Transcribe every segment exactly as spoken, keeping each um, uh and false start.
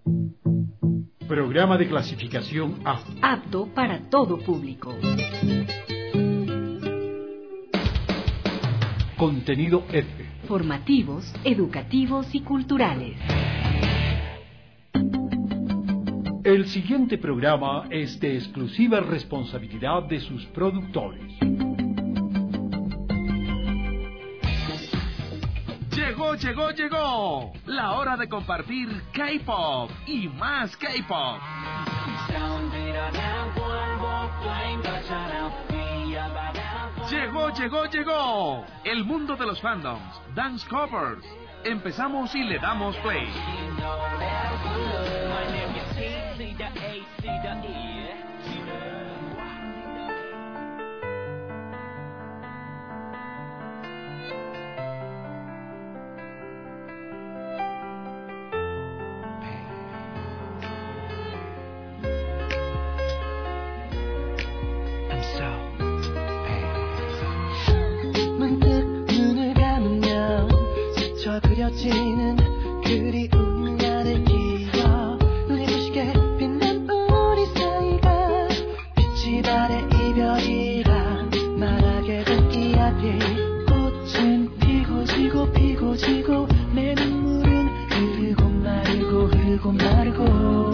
Programa de clasificación A. Apto para todo público. Contenido F. Formativos, educativos y culturales. El siguiente programa es de exclusiva responsabilidad de sus productores. Llegó, llegó, llegó. La hora de compartir K-pop y más K-pop. Llegó, llegó, llegó. El mundo de los fandoms, dance covers. Empezamos y le damos play. 그려지는 그리운 나를 기억 눈이 부시게 빛난 우리 사이가 빛이 발의 이별이라 말하게 된 이야기 꽃은 피고 지고 피고 지고 내 눈물은 흐르고 마르고 흐르고 마르고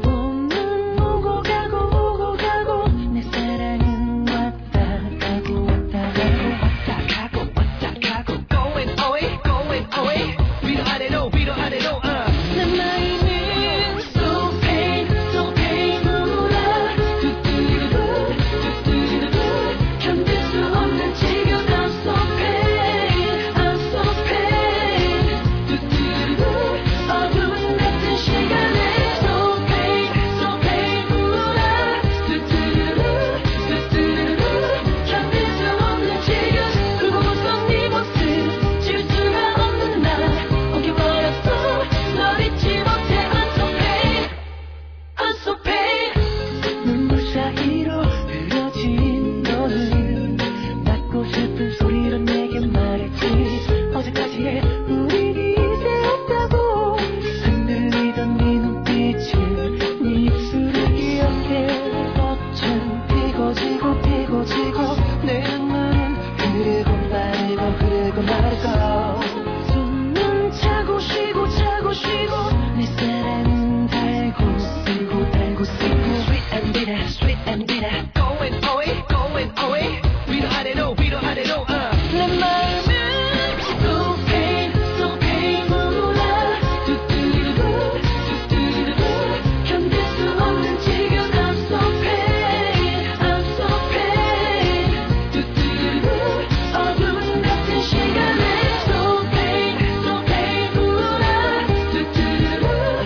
봄은 오고 가고 오고 가고 내 사랑은 왔다 가고 왔다 가고 왔다 가고 왔다 가고 going away going away 위로 아래로 위로 아래로 uh. 내 마음은 so pain so painful아 뚜뚜루루 뚜뚜루루 견딜 수 없는 지금 I'm so pain I'm so pain 뚜뚜루루 어두운 같은 시간에 so pain so painful아 뚜뚜루루 뚜뚜루루 견딜 수 없는 지금 울고 웃던 네 모습 지울 수가 없는 나 엉켜버렸어 널 잊지 못해 I'm so pain I'm so pain 눈물 사이로 흐려진 너는 닿고 싶은 소리로 내게 말했지 어제까지의 우린 이제 없다고 흔들리던 네 눈빛은 네 입술을 기억해 꽃은 피고 지고 피고 지고 내 눈물은 흐르고 마르고 흐르고 마르고 숨은 차고 쉬고 차고 쉬고 내 사랑은 달고 쓰고 달고 쓰고 Sweet and bitter sweet and bitter going away going away 위로 아래로 위로 아래로 uh. 내 마음은 so pain so painful아 뚜뚜루루 뚜뚜루루 견딜 수 없는 지금 I'm so pain I'm so pain 뚜뚜루루 어두운 같은 시간에 so pain so painful아 뚜뚜루루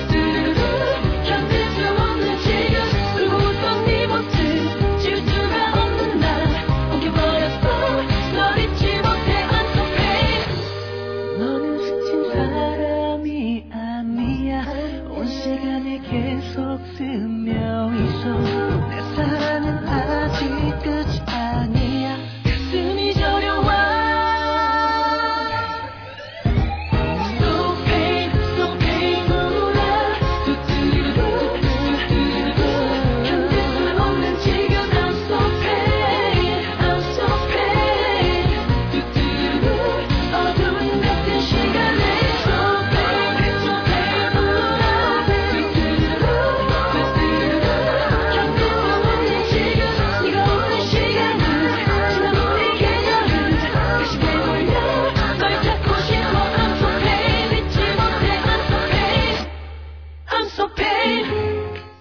뚜뚜루루 견딜 수 없는 지금 울고 웃던 네 모습 지울 수가 없는 나 엉켜버렸어 널 잊지 못해 I'm so pain 너는 스친 사람이 아니야 온 시간을 계속 스며 있어 내 사랑은 아직 끝이 아니야 가슴이 저려와 So pain, so painful아 뚜뚜루루 뚜뚜루루 견딜 수 없는 지금 I'm so pain I'm so pain 뚜뚜루루 어두운 같은 시간에 So pain, so painful아 뚜뚜루루 뚜뚜루루 견딜 수 없는 지금 네가 없는 시간을 지난 우리 계절을 다시 되돌려 널 찾고 싶어 I'm so pain 잊지 못해 I'm so pain I'm so pain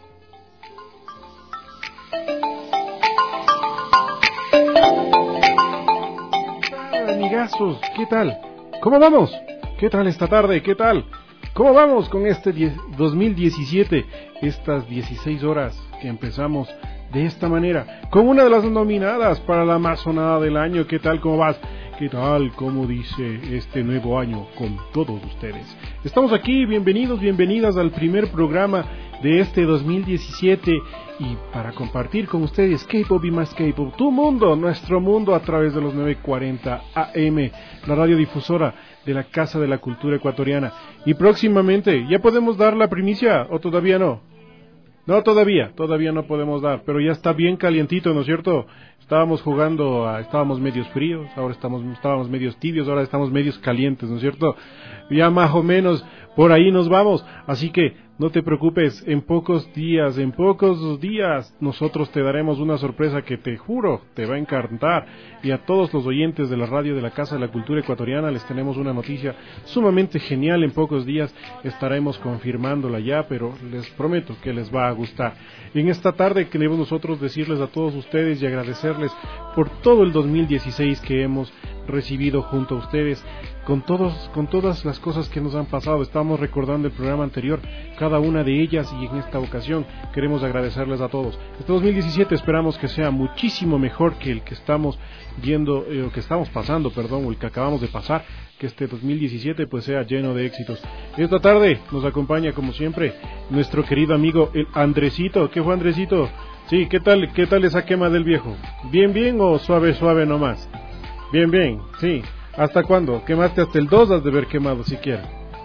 Amigazos, ¿qué tal? ¿Cómo vamos? ¿Qué tal esta tarde? ¿Qué tal? ¿Cómo vamos con este dos mil diecisiete? Estas dieciséis horas que empezamos de esta manera, con una de las nominadas para la más sonada del año. ¿Qué tal? ¿Cómo vas? ¿Qué tal? ¿Cómo dice este nuevo año con todos ustedes? Estamos aquí, bienvenidos, bienvenidas al primer programa de este dos mil diecisiete y para compartir con ustedes K-Pop y más K-Pop, tu mundo, nuestro mundo a través de los novecientos cuarenta A M, la radiodifusora de la Casa de la Cultura Ecuatoriana. Y próximamente, ¿ya podemos dar la primicia o todavía no? No, todavía, todavía no podemos dar, pero ya está bien calientito, ¿no es cierto? Estábamos jugando, a, estábamos medios fríos, ahora estamos, estábamos medios tibios, ahora estamos medios calientes, ¿no es cierto? Ya más o menos por ahí nos vamos, así que no te preocupes, en pocos días, en pocos días nosotros te daremos una sorpresa que te juro te va a encantar. Y a todos los oyentes de la radio de la Casa de la Cultura Ecuatoriana les tenemos una noticia sumamente genial. En pocos días estaremos confirmándola ya, pero les prometo que les va a gustar. En esta tarde queremos nosotros decirles a todos ustedes y agradecerles por todo el dos mil dieciséis que hemos recibido junto a ustedes, con todos, con todas las cosas que nos han pasado. Estamos recordando el programa anterior, cada una de ellas, y en esta ocasión queremos agradecerles a todos. Este dos mil diecisiete esperamos que sea muchísimo mejor que el que estamos yendo, eh, o que estamos pasando, perdón, o el que acabamos de pasar, que este dos mil diecisiete pues sea lleno de éxitos. Esta tarde nos acompaña como siempre nuestro querido amigo el Andresito. ¿Qué fue, Andresito? Sí, ¿qué tal, qué tal esa quema del viejo? ¿Bien, bien o suave, suave nomás? Bien, bien, sí. ¿Hasta cuándo? ¿Quemaste hasta el dos? Has de haber quemado siquiera.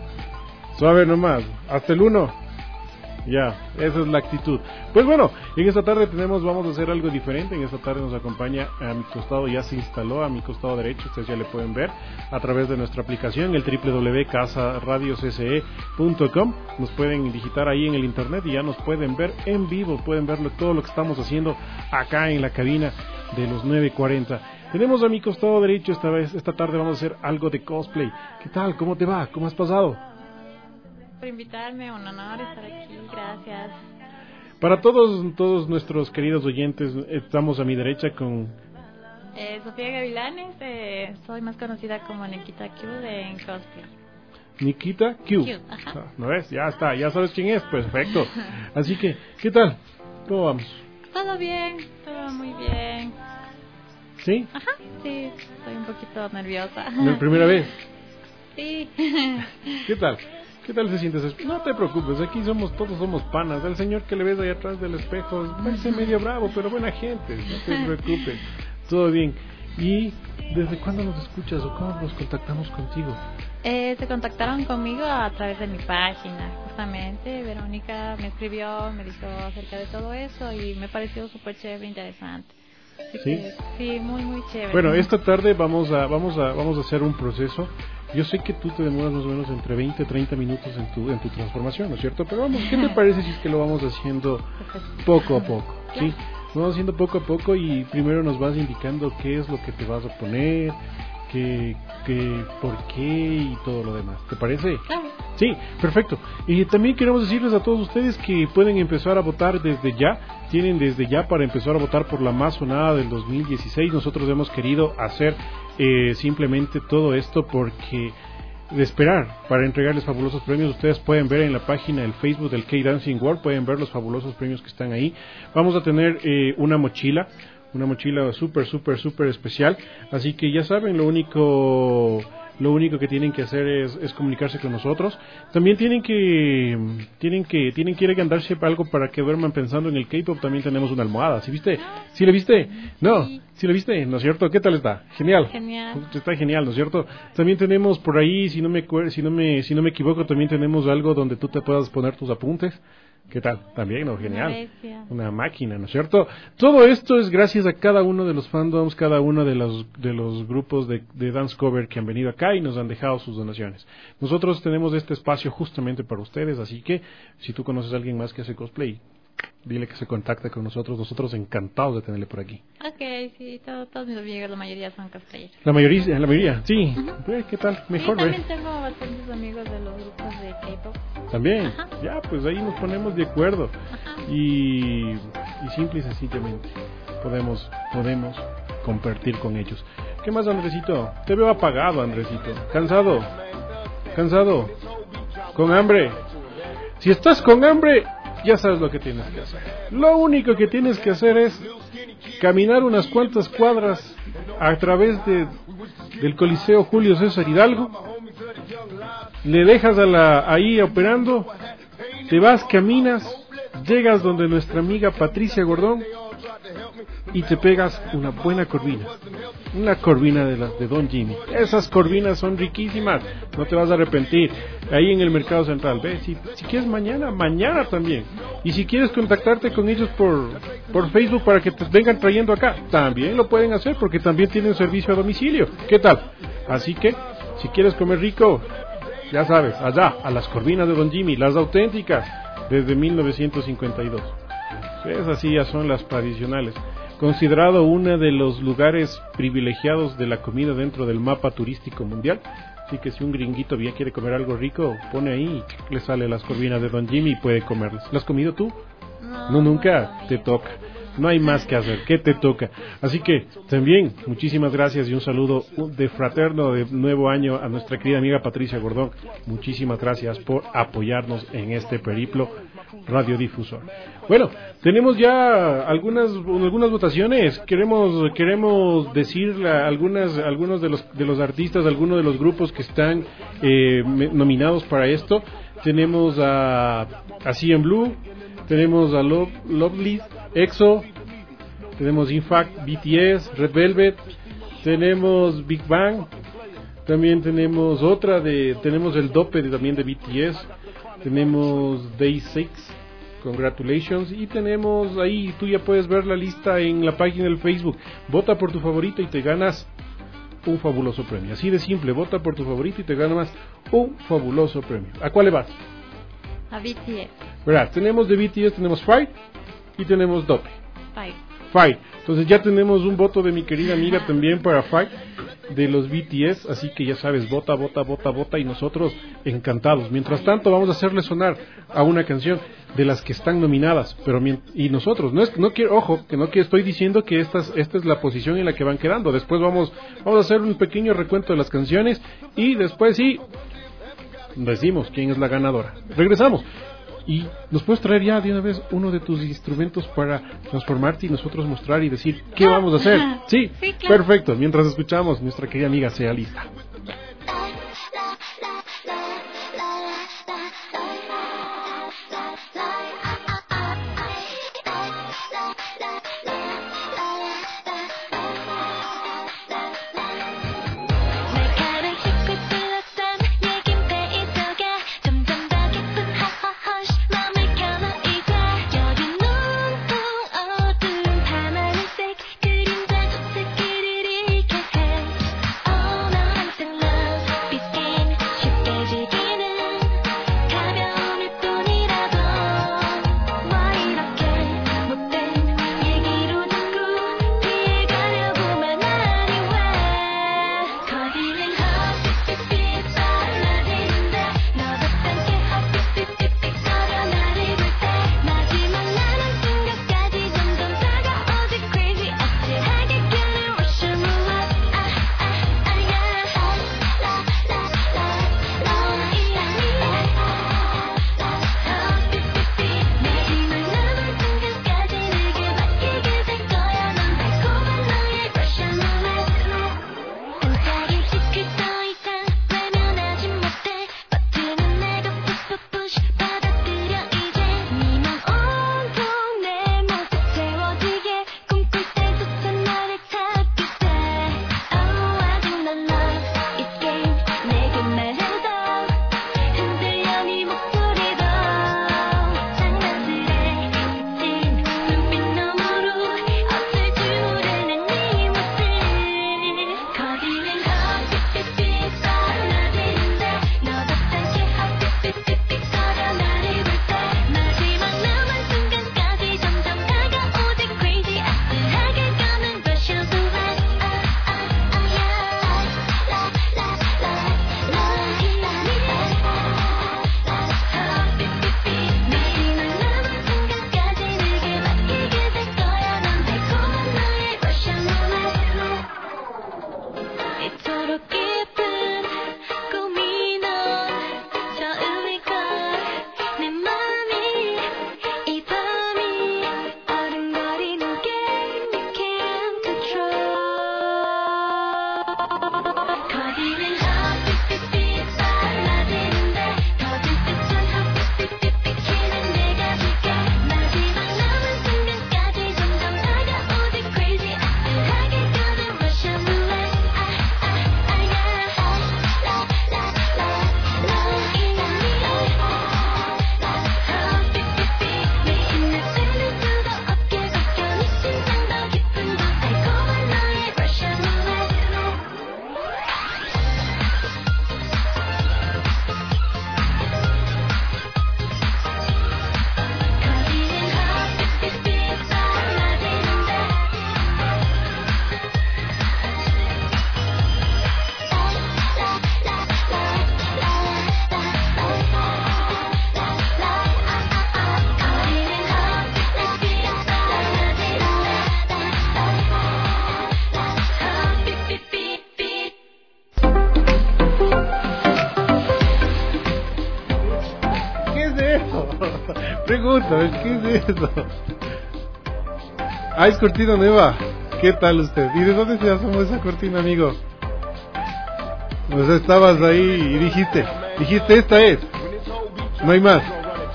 Suave nomás. ¿Hasta el uno? Ya, esa es la actitud. Pues bueno, en esta tarde tenemos, vamos a hacer algo diferente. En esta tarde nos acompaña a mi costado, ya se instaló a mi costado derecho, ustedes ya le pueden ver a través de nuestra aplicación, el doble u doble u doble u punto casa radio c c e punto com. Nos pueden digitar ahí en el internet y ya nos pueden ver en vivo, pueden ver todo lo que estamos haciendo acá en la cabina de los nueve cuarenta. Tenemos a mi costado derecho esta vez, esta tarde vamos a hacer algo de cosplay. ¿Qué tal? ¿Cómo te va? ¿Cómo has pasado? Por invitarme, un honor estar aquí, gracias. Para todos todos nuestros queridos oyentes, estamos a mi derecha con... Eh, Sofía Gavilanes, eh, soy más conocida como Nikita Q en cosplay. Nikita Q. Q, ajá. ¿No ves? Ya está, ya sabes quién es, perfecto. Así que, ¿qué tal? ¿Cómo vamos? Todo bien, todo muy bien. ¿Sí? Ajá, sí, estoy un poquito nerviosa. ¿La primera vez? Sí. ¿Qué tal? ¿Qué tal se sientes? No te preocupes, aquí somos todos somos panas. El señor que le ves ahí atrás del espejo parece medio bravo, pero buena gente, no te preocupes. Todo bien. ¿Y desde cuándo nos escuchas o cómo nos contactamos contigo? Eh, se contactaron conmigo a través de mi página, justamente. Verónica me escribió, me dijo acerca de todo eso y me pareció súper chévere, interesante. Así ¿Sí? Que, sí, muy, muy chévere. Bueno, esta tarde vamos a vamos a vamos a hacer un proceso. Yo sé que tú te demoras más o menos entre veinte a treinta minutos en tu en tu transformación, ¿no es cierto? Pero vamos, ¿qué te parece si es que lo vamos haciendo poco a poco? ¿Sí? Lo vamos haciendo poco a poco y primero nos vas indicando qué es lo que te vas a poner, qué, qué, por qué y todo lo demás. ¿Te parece? Claro. Sí, perfecto. Y también queremos decirles a todos ustedes que pueden empezar a votar desde ya. Tienen desde ya para empezar a votar por la más sonada del dos mil dieciséis. Nosotros hemos querido hacer eh, simplemente todo esto porque de esperar para entregarles fabulosos premios. Ustedes pueden ver en la página del Facebook del K-Dancing World, pueden ver los fabulosos premios que están ahí. Vamos a tener eh, una mochila, una mochila súper, súper, súper especial. Así que ya saben, lo único... Lo único que tienen que hacer es, es comunicarse con nosotros. También tienen que tienen que tienen que ir a andarse algo para que duerman pensando en el K-pop. También tenemos una almohada. ¿Sí viste? ¿Sí le viste? No, ¿sí le viste? ¿No es cierto? ¿Qué tal está? Genial. Genial. Está genial, ¿no es cierto? También tenemos por ahí, si no me si no me si no me equivoco, también tenemos algo donde tú te puedas poner tus apuntes. ¿Qué tal? También, ¿no? Genial. Una máquina, ¿no es cierto? Todo esto es gracias a cada uno de los fandoms, cada uno de los de los grupos de, de dance cover que han venido acá y nos han dejado sus donaciones. Nosotros tenemos este espacio justamente para ustedes, así que si tú conoces a alguien más que hace cosplay, dile que se contacte con nosotros. Nosotros encantados de tenerle por aquí. Ok, sí, todo, todos mis amigos, la mayoría son cosplayers. La mayoría, la mayoría, sí. Uh-huh. ¿Qué tal? Mejor, sí, también ¿eh? tengo bastantes amigos de los grupos de K-pop. También, Ajá. Ya, pues ahí nos ponemos de acuerdo. Y, y simple y sencillamente podemos, podemos compartir con ellos. ¿Qué más, Andresito? Te veo apagado, Andresito. ¿Cansado? ¿Cansado? ¿Con hambre? Si estás con hambre, ya sabes lo que tienes que hacer. Lo único que tienes que hacer es caminar unas cuantas cuadras a través de, del Coliseo Julio César Hidalgo. Le dejas a la ahí operando, te vas, caminas llegas donde nuestra amiga Patricia Gordón y te pegas una buena corvina. Una corvina de las de Don Jimmy. Esas corvinas son riquísimas, no te vas a arrepentir. Ahí en el Mercado Central, ¿ves? Si, si quieres mañana, mañana también. Y si quieres contactarte con ellos por, por Facebook para que te vengan trayendo acá, también lo pueden hacer porque también tienen servicio a domicilio. ¿Qué tal? Así que, si quieres comer rico, ya sabes, allá, a las corvinas de Don Jimmy, las auténticas, desde mil novecientos cincuenta y dos. Esas sí ya son las tradicionales. Considerado uno de los lugares privilegiados de la comida dentro del mapa turístico mundial. Así que si un gringuito bien quiere comer algo rico, pone ahí, le sale las corvinas de Don Jimmy y puede comerlas. ¿Las has comido tú? No, No, nunca. Te toca. No hay más que hacer. ¿Qué te toca? Así que también muchísimas gracias y un saludo de fraterno de nuevo año a nuestra querida amiga Patricia Gordón. Muchísimas gracias por apoyarnos en este periplo radiodifusor. Bueno, tenemos ya algunas algunas votaciones. Queremos queremos decir algunas algunos de los de los artistas, algunos de los grupos que están eh, nominados para esto. Tenemos a a C N Blue, tenemos a Love, Lovely, EXO, tenemos Infact, B T S, Red Velvet, tenemos Big Bang, también tenemos otra de, tenemos el dope de, también de B T S, tenemos Day seis, Congratulations, y tenemos ahí, tú ya puedes ver la lista en la página del Facebook. Vota por tu favorito y te ganas un fabuloso premio, así de simple. Vota por tu favorito y te ganas un fabuloso premio. ¿A cuál le vas? A B T S. ¿Verdad? Tenemos de B T S, tenemos Fight y tenemos Dope. Fight. Fight. Entonces ya tenemos un voto de mi querida amiga también para Fight de los B T S, así que ya sabes, vota, vota, vota, vota y nosotros encantados. Mientras tanto vamos a hacerle sonar a una canción de las que están nominadas, pero y nosotros, no es, no quiero, ojo, que no que estoy diciendo que esta, esta es la posición en la que van quedando. Después vamos, vamos a hacer un pequeño recuento de las canciones y después sí decimos quién es la ganadora. Regresamos. Y nos puedes traer ya de una vez uno de tus instrumentos para transformarte y nosotros mostrar y decir qué vamos a hacer. Sí, Sí, claro. Perfecto. Mientras escuchamos, nuestra querida amiga sea lista. 날카로운 빛을 둘러싼 얘긴 베일 속에 점점 더 깊은 hush 맘을 겨눠 이제 여긴 온통 어두운 밤하늘색 그림자 숲을 그리게 해 Oh 너 항상 eso? Pregunta, ¿qué es eso? Ah, es cortina nueva. ¿Qué tal usted? ¿Y de dónde se asomó esa cortina, amigo? O sea, estabas ahí y dijiste, dijiste, esta es. No hay más.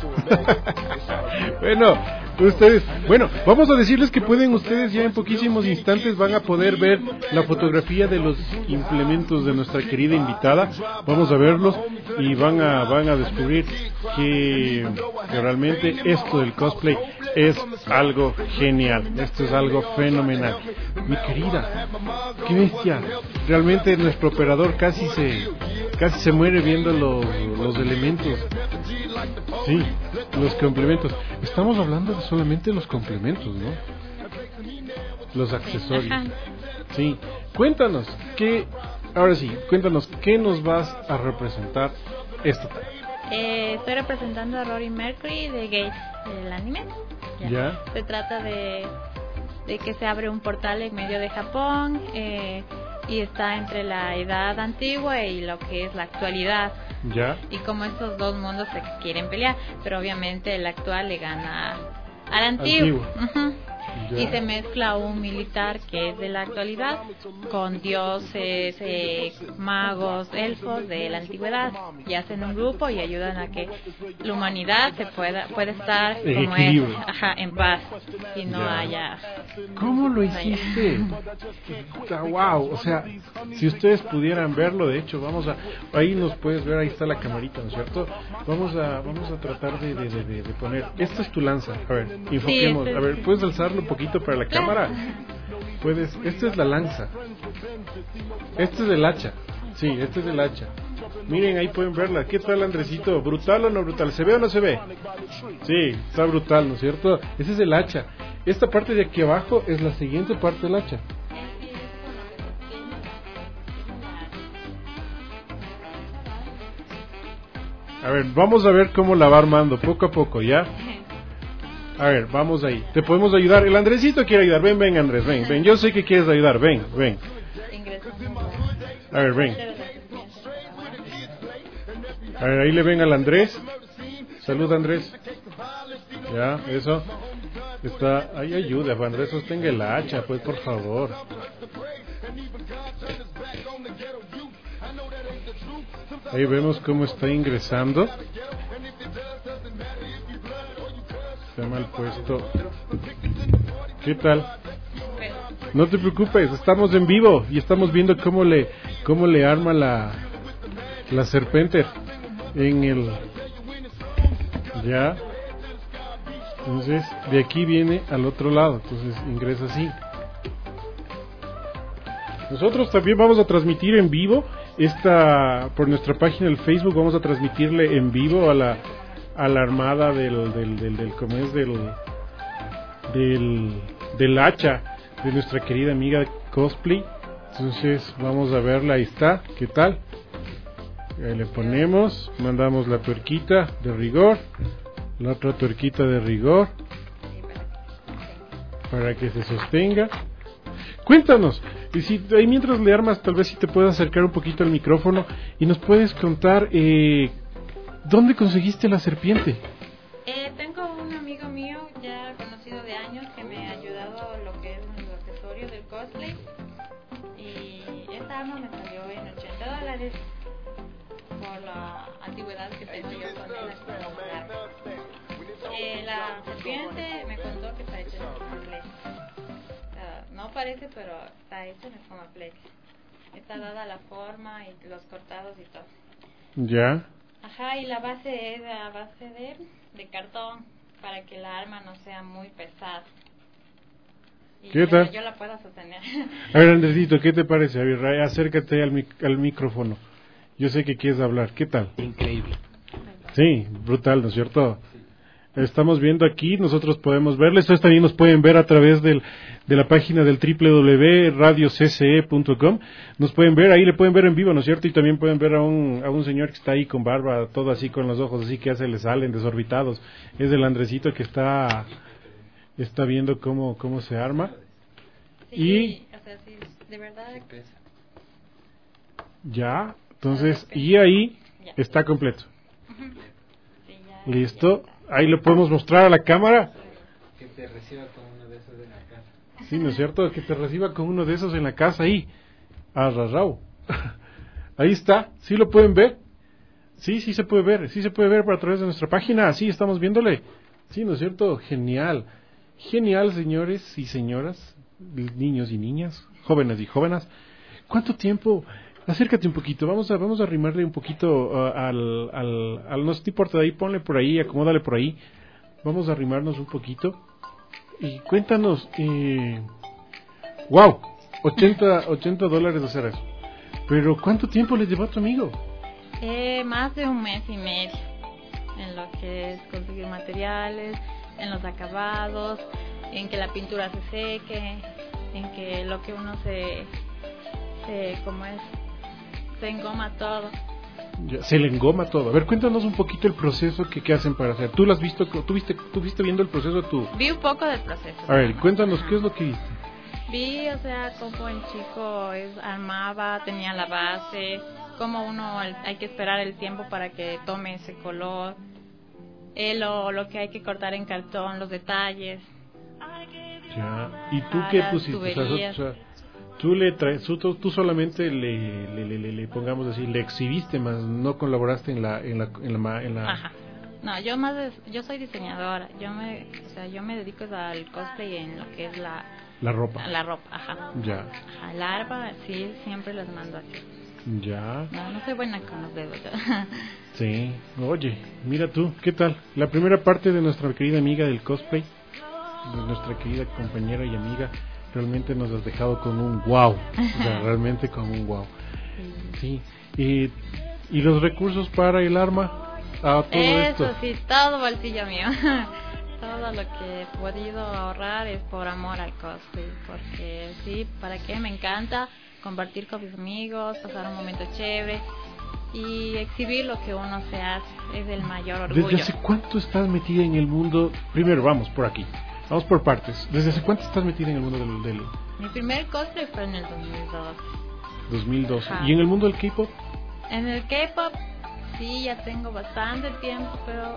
Bueno, ustedes, bueno, vamos a decirles que pueden ustedes ya en poquísimos instantes van a poder ver la fotografía de los implementos de nuestra querida invitada. Vamos a verlos y van a van a descubrir que, que realmente esto del cosplay es algo genial. Esto es algo fenomenal. Mi querida, qué bestia. Realmente nuestro operador casi se casi se muere viendo los, los elementos. Sí, los complementos. Estamos hablando de solamente los complementos, ¿no? Los accesorios. Ajá. Sí. Cuéntanos, ¿qué, ahora sí, cuéntanos, ¿qué nos vas a representar esta tarde? Eh, estoy representando a Rory Mercury de Gate, el anime. ¿Ya? Se trata de, de que se abre un portal en medio de Japón eh, y está entre la edad antigua y lo que es la actualidad. ¿Ya? Y como estos dos mundos se quieren pelear, pero obviamente el actual le gana al antiguo. Antiguo. Ujú. Y se mezcla un militar que es de la actualidad con dioses, eh, magos, elfos de la antigüedad, y hacen un grupo y ayudan a que la humanidad se pueda pueda estar En como equilibrio. es, ajá, en paz y no Ya. haya. ¿Cómo lo hiciste? Está wow, o sea, si ustedes pudieran verlo, de hecho, vamos a, ahí nos puedes ver, ahí está la camarita, ¿no es cierto? Vamos a, vamos a tratar de, de, de, de poner, esta es tu lanza, a ver, enfoquemos, este a ver, ¿puedes alzarlo un poquito para la Claro. cámara? Puedes, esta es la lanza, este es el hacha, sí, este es el hacha. Miren, ahí pueden verla. ¿Qué tal, Andresito? ¿Brutal o no brutal? ¿Se ve o no se ve? Sí, está brutal, ¿no es cierto? Ese es el hacha. Esta parte de aquí abajo es la siguiente parte del hacha. A ver, vamos a ver cómo la va armando, poco a poco, ¿ya? A ver, vamos ahí. ¿Te podemos ayudar? El Andresito quiere ayudar. Ven, ven, Andrés, ven, ven. Yo sé que quieres ayudar. Ven, ven. A ver, ven. A ver, ahí le ven al Andrés. Salud, Andrés. Ya, eso. Está, ahí ayuda, Juan Andrés, sostenga el hacha, pues, por favor. Ahí vemos cómo está ingresando. Está mal puesto. ¿Qué tal? No te preocupes, estamos en vivo y estamos viendo cómo le cómo le arma la la serpente en el ya. Entonces, de aquí viene al otro lado, entonces ingresa así. Nosotros también vamos a transmitir en vivo esta por nuestra página del Facebook, vamos a transmitirle en vivo a la a la armada del del del, del ¿cómo es? del del del hacha de nuestra querida amiga Cosplay. Entonces vamos a verla, ahí está, ¿qué tal? Ahí le ponemos, mandamos la tuerquita de rigor, la otra tuerquita de rigor para que se sostenga. Cuéntanos, y si ahí mientras le armas, tal vez si te puedes acercar un poquito al micrófono y nos puedes contar eh, ¿dónde conseguiste la serpiente? Eh, tengo un amigo mío ya conocido de años que me ha ayudado lo que es los accesorios del cosplay, y esta arma me salió en ochenta dólares por la antigüedad que tengo yo con él. Eh, la serpiente me contó que está hecha en forma flecha. Uh, no parece, pero está hecha en forma flecha. Está dada la forma y los cortados y todo. Ya. Ajá, y la base es a base de, de cartón para que la arma no sea muy pesada. Y ¿Qué yo, tal? yo la puedo sostener. A ver, Andresito, ¿qué te parece? A ver, acércate al, mic- al micrófono. Yo sé que quieres hablar. ¿Qué tal? Increíble. Sí, brutal, ¿no es cierto? Estamos viendo aquí, nosotros podemos verlo. Ustedes también nos pueden ver a través del, de la página del doble u doble u doble u punto radio c c e punto com. Nos pueden ver, ahí le pueden ver en vivo, ¿no es cierto? Y también pueden ver a un, a un señor que está ahí con barba, todo así con los ojos así que ya se le salen desorbitados. Es el Andresito que está, está viendo cómo, cómo se arma. Sí, o sea, sí, de verdad. Ya, entonces, y ahí Ya. está completo. Sí, ya, Listo. ya está. Ahí lo podemos mostrar a la cámara. Que te reciba con uno de esos en la casa. Sí, ¿no es cierto? Que te reciba con uno de esos en la casa ahí. Arrarrao. Ahí está. ¿Sí lo pueden ver? Sí, sí se puede ver. Sí se puede ver a través de nuestra página. Sí, estamos viéndole. Sí, ¿no es cierto? Genial. Genial, señores y señoras, niños y niñas, jóvenes y jóvenes. ¿Cuánto tiempo? Acércate un poquito. Vamos a vamos a arrimarle un poquito uh, al, al, al... No te importa de ahí, ponle por ahí, acomódale por ahí. Vamos a arrimarnos un poquito. Y cuéntanos... Eh... ¡Wow! ochenta dólares hacer eso. Pero ¿cuánto tiempo le llevó a tu amigo? Eh, más de un mes y medio en lo que es conseguir materiales, en los acabados, en que la pintura se seque, en que lo que uno se, se como es, se engoma todo. Ya, se le engoma todo. A ver, cuéntanos un poquito el proceso que, que hacen para hacer. ¿Tú lo has visto? ¿Tú viste, tú viste viendo el proceso tú? Vi un poco del proceso. A ver, cuéntanos, ¿qué es lo que viste? Vi, o sea, cómo el chico es, armaba, tenía la base, cómo uno hay que esperar el tiempo para que tome ese color, eh, lo, lo que hay que cortar en cartón, los detalles. Ya. ¿Y tú qué pusiste? O sea, o sea, tú le traes, tú, tú solamente le, le, le, le, le pongamos así, le exhibiste, más no colaboraste en la, en la, en la, en la... Ajá. No, yo más, de, yo soy diseñadora, yo me, o sea, yo me dedico al cosplay en lo que es la La ropa. La ropa, ajá. Ya. Ajá, el arpa, sí, siempre las mando así. Ya. No, no soy buena con los dedos. Sí. Oye, mira tú, ¿qué tal? La primera parte de nuestra querida amiga del cosplay, de nuestra querida compañera y amiga, realmente nos has dejado con un wow. O sea, realmente con un wow. Sí. Y, y los recursos para el arma, a todo Eso esto. sí, todo bolsillo mío. Todo lo que he podido ahorrar es por amor al cosplay, porque sí, ¿para qué? Me encanta compartir con mis amigos, pasar un momento chévere y exhibir lo que uno se hace, es el mayor orgullo. ¿Desde hace cuánto estás metida en el mundo? Primero, vamos por aquí, vamos por partes. ¿Desde hace cuánto estás metida en el mundo del... del... Mi primer cosplay fue en el dos mil doce. dos mil doce. Ajá. ¿Y en el mundo del K-pop? En el K-pop sí, ya tengo bastante tiempo, pero...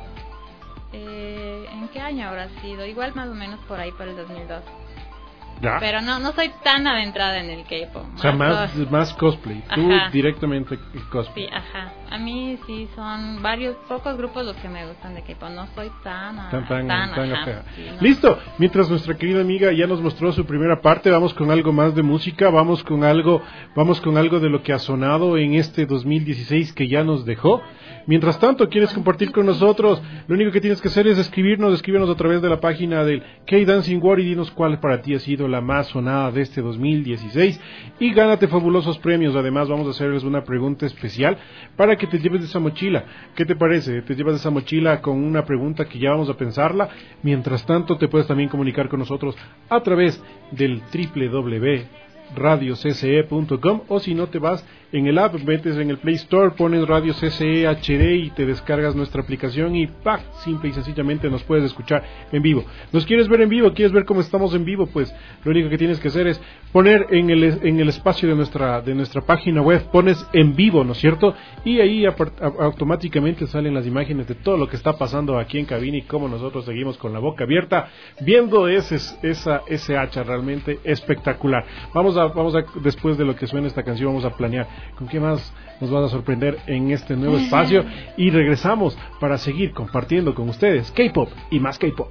Eh, ¿en qué año habrá sido? Igual más o menos por ahí, por el dos mil dos. ¿Ya? Pero no no soy tan adentrada en el K-pop. O sea, más, cos- más cosplay. Tú Ajá. directamente cosplay. Sí, ajá. A mí sí son varios, pocos grupos los que me gustan de K-pop. No soy tan... a- Tan, tan, tan, tan ajá, ajá. sí, no. Listo, mientras nuestra querida amiga ya nos mostró su primera parte, vamos con algo más de música, vamos con algo, vamos con algo de lo que ha sonado en este dos mil dieciséis que ya nos dejó. Mientras tanto, quieres compartir con nosotros, lo único que tienes que hacer es escribirnos, escribirnos a través de la página del K-Dancing War y dinos cuál para ti ha sido la más sonada de este dos mil dieciséis y gánate fabulosos premios. Además, vamos a hacerles una pregunta especial para que te lleves de esa mochila. ¿Qué te parece? Te llevas de esa mochila con una pregunta que ya vamos a pensarla. Mientras tanto, te puedes también comunicar con nosotros a través del doble u doble u doble u punto radio c c e punto com o si no te vas en el app, metes en el Play Store, pones Radio C C E H D y te descargas nuestra aplicación y ¡pac! Simple y sencillamente nos puedes escuchar en vivo. ¿Nos quieres ver en vivo? ¿Quieres ver cómo estamos en vivo? Pues lo único que tienes que hacer es poner en el, en el espacio de nuestra, de nuestra página web, pones en vivo, ¿no es cierto? Y ahí apart- automáticamente salen las imágenes de todo lo que está pasando aquí en cabina y cómo nosotros seguimos con la boca abierta viendo ese, esa S H realmente espectacular. Vamos a, vamos a, después de lo que suena esta canción, vamos a planear con qué más nos vas a sorprender en este nuevo espacio y regresamos para seguir compartiendo con ustedes K-pop y más K-pop.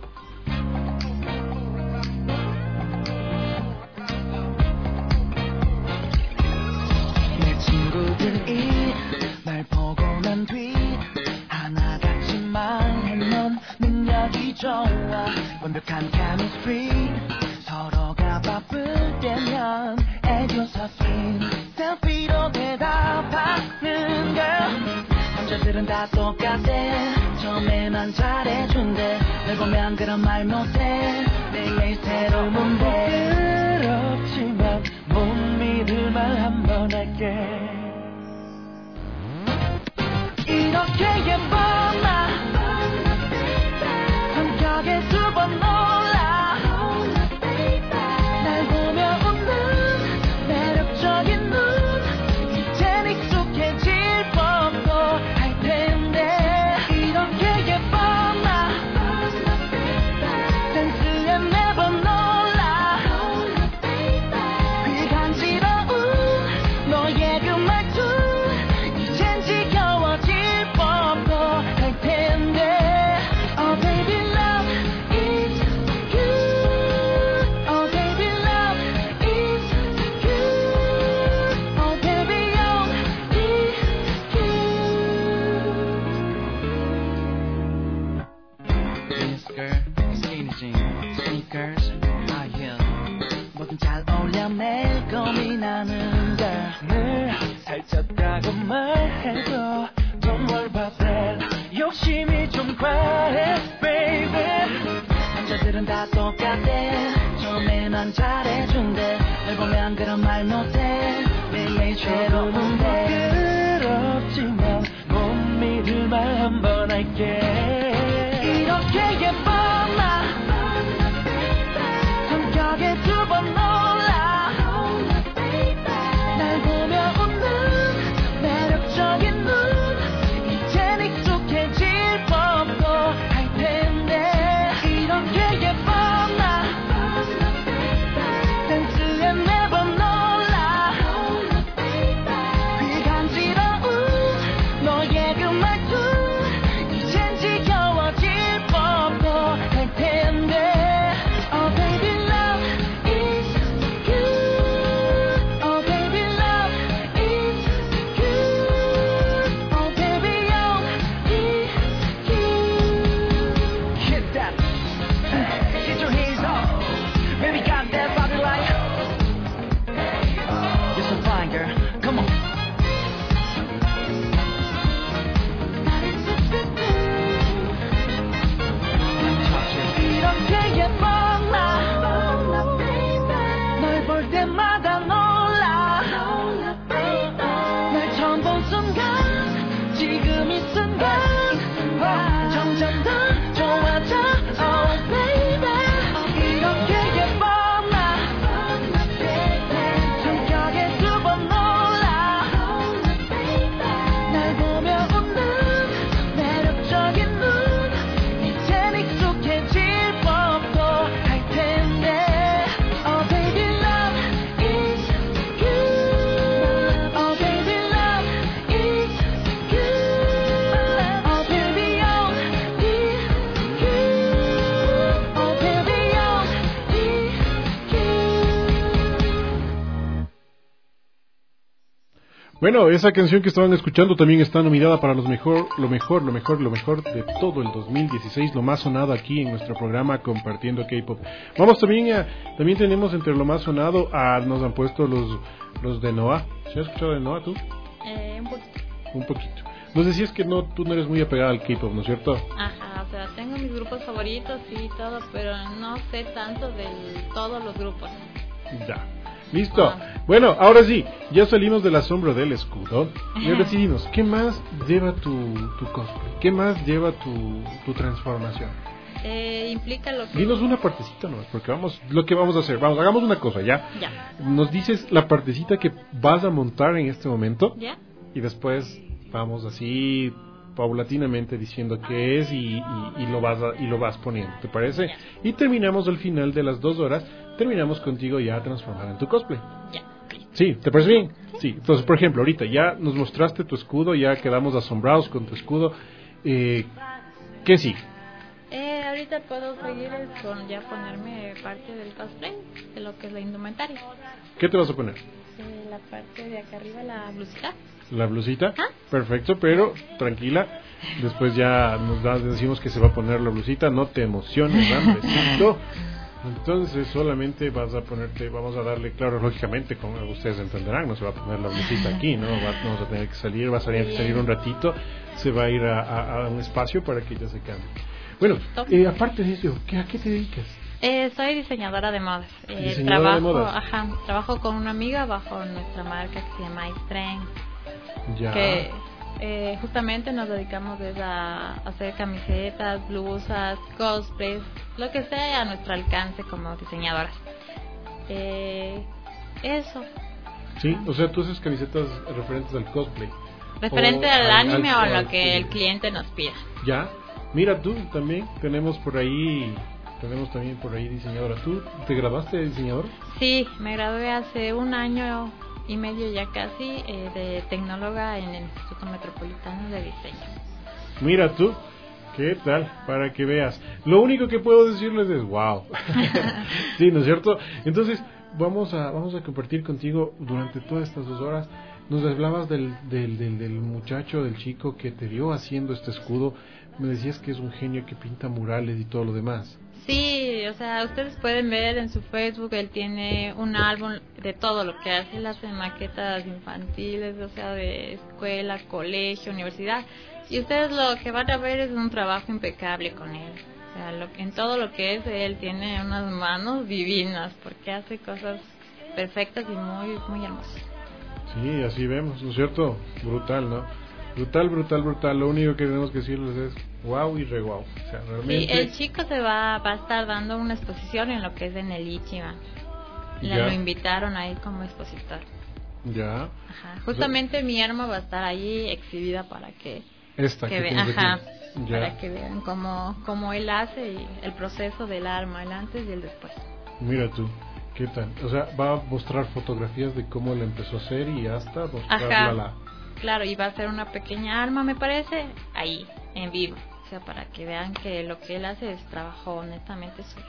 내 친구들이 날 보고 난 뒤 하나같이만 해 넌 능력이 좋아 완벽한 chemistry 서로가 바쁠 때면 애교서 낀 셀피로 대답하는 girl 남자들은 다 똑같아 처음에만 잘해준대 널 보면 그런 말 못해 매일매일 새로운 데 부끄럽지만 못 믿을 말 한 번 할게 이렇게 예뻐 나 성격에 두 번 놀라 날 보며 웃는 매력적인 눈 이젠 익숙해질 법도 할 텐데 이렇게 예뻐 나 skirt, skinny jeans, sneakers, high heel. 뭐든 잘 어울려 매일 고민하는 girl. 늘 살쪘다고 말해도 Don't worry about that. 욕심이 좀 과해, baby. 남자들은 다 똑같대. 처음에만 잘해준대. 널 보면 그런 말 못해. 매일매일 괴로운데. 부끄럽지만 못 믿을 말 한 번 할게. 이렇게 예뻐 나 성격에 두 번 놀라. 날 보며 웃는 매력적인 눈. 이젠 익숙해질 법도 할 텐데. 이렇게 예뻐 나 센스에 매번 놀라. 귀 간지러운 너의 그 말투. 이젠 지겨워질 법도 할 텐데. Oh baby love is you. Oh baby love is you. Oh baby only you. Hit that. Get your hands up. Baby got that body like. You're so fine, girl. Come on. 이렇게 예뻐 나널 볼 때마다 놀라. 날 처음 본 순간 지금 이 순간 와, 점점 더 좋아져. Oh baby 이렇게 예뻐 나 성격에 두 번 놀라. 날 보며 웃는 매력적인 눈. 이젠 익숙해질 법도 할 텐데. Oh baby love is you. Oh baby love is you. Oh baby only you. Oh baby only you. Bueno, esa canción que estaban escuchando también está nominada para los mejor, lo mejor, lo mejor, lo mejor de todo el dos mil dieciséis, lo más sonado aquí en nuestro programa Compartiendo K-Pop. Vamos también a, también tenemos entre lo más sonado a, nos han puesto los, los de Noah. ¿Se has escuchado de Noah tú? Eh, un poquito. Un poquito. Nos decías que no, tú no eres muy apegada al K-Pop, ¿no es cierto? Ajá, o sea, tengo mis grupos favoritos y todo, pero no sé tanto de todos los grupos. Ya. Listo. Bueno, ahora sí, ya salimos del asombro del escudo. Y ahora sí, dinos, ¿qué más lleva tu, tu cosplay? ¿Qué más lleva tu, tu transformación? Eh, implica lo que... Dinos una partecita nomás, porque vamos, lo que vamos a hacer, vamos, hagamos una cosa, ¿ya? Ya. Nos dices la partecita que vas a montar en este momento. ¿Ya? Y después vamos así paulatinamente diciendo qué es y, y, y lo vas a, y lo vas poniendo, ¿te parece? Ya. Y terminamos al final de las dos horas, terminamos contigo ya transformado en tu cosplay. Ya. Sí, ¿te parece bien? Sí. Entonces, por ejemplo, ahorita ya nos mostraste tu escudo, ya quedamos asombrados con tu escudo. Eh, ¿Qué sigue? Eh, ahorita puedo seguir con ya ponerme parte del cosplay, de lo que es la indumentaria. ¿Qué te vas a poner? Eh, la parte de acá arriba, la blusita. ¿La blusita? ¿Ah? Perfecto, pero tranquila. Después ya nos da, decimos que se va a poner la blusita. No te emociones, Andresito. Entonces solamente vas a ponerte, vamos a darle, claro, lógicamente, como ustedes entenderán, no se va a poner la blusita aquí, ¿no? Va, vamos a tener que salir, va a salir, salir un ratito, se va a ir a, a, a un espacio para que ya se cambie. Bueno, eh, aparte de eso, ¿qué, ¿a qué te dedicas? Eh, soy diseñadora de modas. Eh, Diseñadora trabajo, de modas. Ajá, trabajo con una amiga bajo nuestra marca que se llama Istren, Ya. que eh, justamente nos dedicamos pues, a hacer camisetas, blusas, cosplays, lo que sea a nuestro alcance como diseñadoras. Eh, eso. Sí, o sea, tú haces camisetas referentes al cosplay. Referente O al, al- anime al- o al- lo que el cliente nos pida. Ya. Mira, tú también tenemos por ahí, tenemos también por ahí diseñadora. ¿Tú te graduaste de diseñadora? Sí, me gradué hace un año y medio ya casi eh, de tecnóloga en el Instituto Metropolitano de Diseño. Mira tú, ¿qué tal? Para que veas. Lo único que puedo decirles es wow. Sí, ¿no es cierto? Entonces, vamos a vamos a compartir contigo durante todas estas dos horas. Nos hablabas del, del, del, del muchacho, del chico que te vio haciendo este escudo, me decías que es un genio que pinta murales y todo lo demás. Sí, o sea, ustedes pueden ver en su Facebook, él tiene un álbum de todo lo que hace, él hace maquetas infantiles, o sea, de escuela, colegio, universidad, y ustedes lo que van a ver es un trabajo impecable con él. O sea, lo, en todo lo que es, él tiene unas manos divinas, porque hace cosas perfectas y muy, muy hermosas. Sí, así vemos, ¿no es cierto? Brutal, ¿no? Brutal, brutal, brutal. Lo único que tenemos que decirles es wow y re wow. O sea, realmente... Sí, el chico se va, va a estar dando una exposición en lo que es en el Ichima. Le lo invitaron ahí como expositor. Ya. Ajá. Justamente o sea, mi arma va a estar ahí exhibida para que, esta que que vean, ajá, ya. para que vean cómo, cómo él hace y el proceso del arma, el antes y el después. Mira tú. ¿Qué tal? O sea, va a mostrar fotografías de cómo la empezó a hacer y hasta mostrarla Ajá. la... Claro, y va a ser una pequeña arma, me parece, ahí, en vivo. O sea, para que vean que lo que él hace es trabajo honestamente suyo.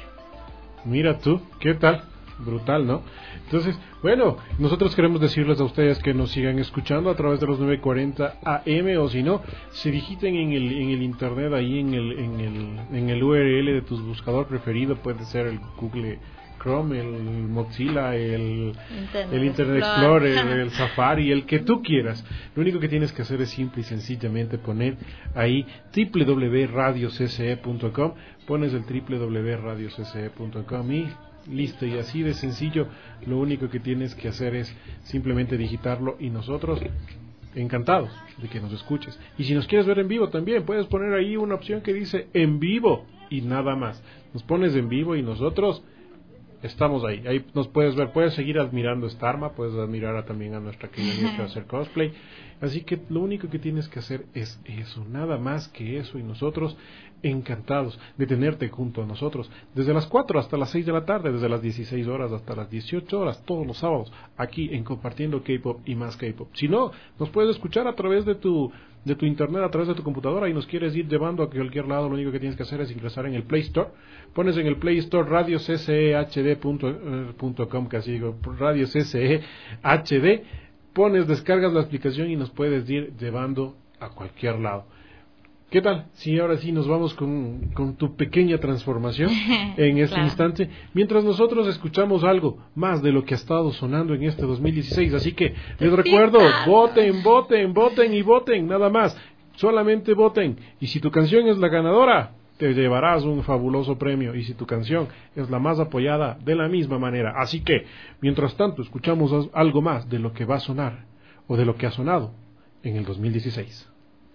Mira tú, ¿qué tal? Brutal, ¿no? Entonces, bueno, nosotros queremos decirles a ustedes que nos sigan escuchando a través de los nueve cuarenta A M, o si no, se digiten en el en el internet, ahí en el en el en el U R L de tu buscador preferido, puede ser el Google Chrome, el Mozilla, el Internet, el Internet Explorer, Explorer el Safari, el que tú quieras. Lo único que tienes que hacer es simple y sencillamente poner ahí doble u doble u doble u punto radio c c e punto com, pones el doble u doble u doble u punto radio c c e punto com y listo, y así de sencillo. Lo único que tienes que hacer es simplemente digitarlo y nosotros encantados de que nos escuches. Y si nos quieres ver en vivo también, puedes poner ahí una opción que dice en vivo y nada más. Nos pones en vivo y nosotros estamos ahí, ahí nos puedes ver, puedes seguir admirando esta arma, puedes admirar a, también a nuestra querida nieta hacer cosplay, así que lo único que tienes que hacer es eso, nada más que eso, y nosotros encantados de tenerte junto a nosotros, desde las cuatro hasta las seis de la tarde, desde las dieciséis horas hasta las dieciocho horas, todos los sábados, aquí en Compartiendo K-Pop y Más K-Pop. Si no, nos puedes escuchar a través de tu de tu internet, a través de tu computadora, y nos quieres ir llevando a cualquier lado, lo único que tienes que hacer es ingresar en el Play Store, pones en el Play Store radio c c e h d punto com, casi digo, radio c c e h d, pones, descargas la aplicación y nos puedes ir llevando a cualquier lado. ¿Qué tal? Sí, ahora sí nos vamos con, con tu pequeña transformación en este claro. instante, mientras nosotros escuchamos algo más de lo que ha estado sonando en este dos mil dieciséis. Así que les sí, recuerdo, claro. voten, voten, voten y voten, nada más, solamente voten. Y si tu canción es la ganadora, te llevarás un fabuloso premio, y si tu canción es la más apoyada, de la misma manera. Así que, mientras tanto, escuchamos algo más de lo que va a sonar, o de lo que ha sonado en el dos mil dieciséis.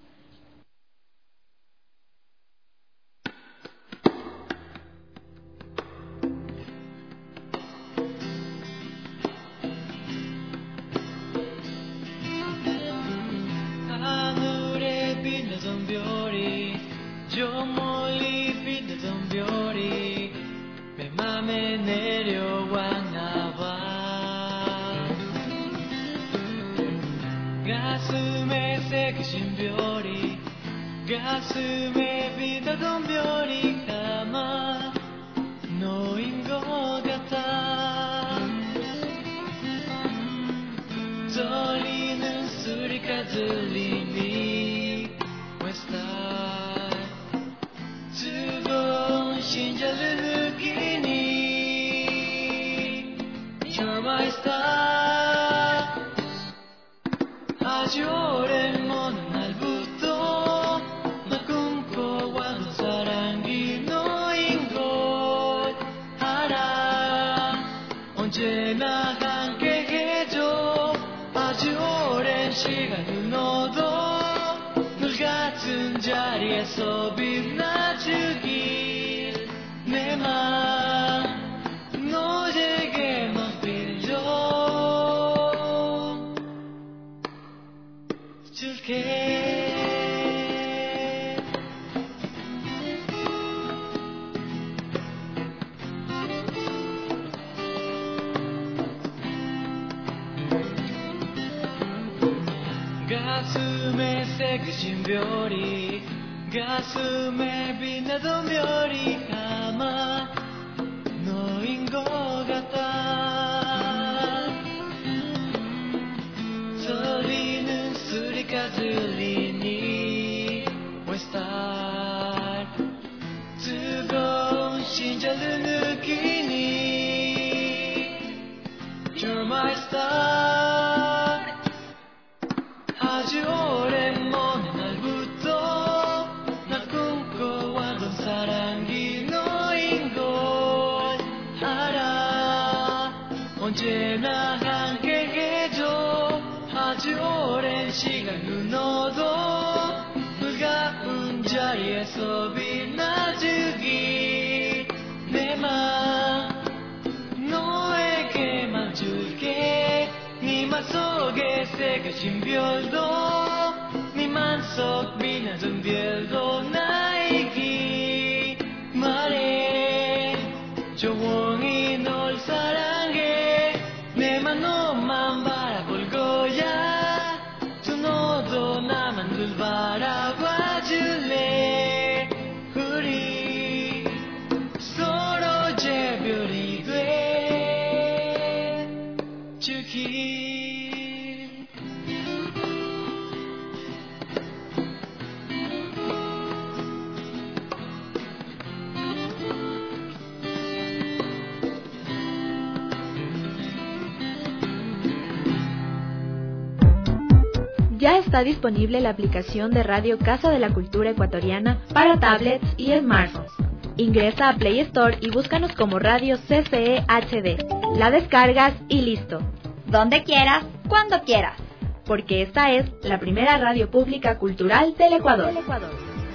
저 멀리 빛나던 별이 내 맘에 내려왔나 봐. 가슴에 새기신 별이 가슴에 빛나던 별이 아마 너인 것 같아. 떨리는 소리가 들리니 Westside 뜨거운 심장을 느끼니 You're my star. 아주 오랜 먼 날부터 나 꿈꿔왔던 사랑이 너인 걸 알아. 언제나 함께 해줘. 아주 오랜 시간 너도 늘 같은 자리에서 빛나주길 내 맘 너에게만 빌려 줄게. 가슴에 새기신 별이 가슴에 빛나던 별이 아마 너인 것 같아. 떨리는 소리가 들리니 Westside 진짜를 느끼니 You're my star 아주 오랜 먼 날부터 나 꿈꿔왔던 사랑이 너인 걸 알아 언제나 함께해줘 아주 오랜 시간 후 너도 불가운 자리에서 빛나주기 내 맘 너에게만 줄게 네 맘 속에 새겨진 별도 네 맘속 빛나던 별도 나에게 말해 조용히 널 사랑해 내 맘 너만 바라볼 거야 또 너도 나만 늘 바라봐 줄래 우리 서로 제별이 돼 주길 Ya está disponible la aplicación de Radio Casa de la Cultura Ecuatoriana para tablets y smartphones. Ingresa a Play Store y búscanos como Radio C C E H D. La descargas y listo. Donde quieras, cuando quieras. Porque esta es la primera radio pública cultural del Ecuador. Del Ecuador.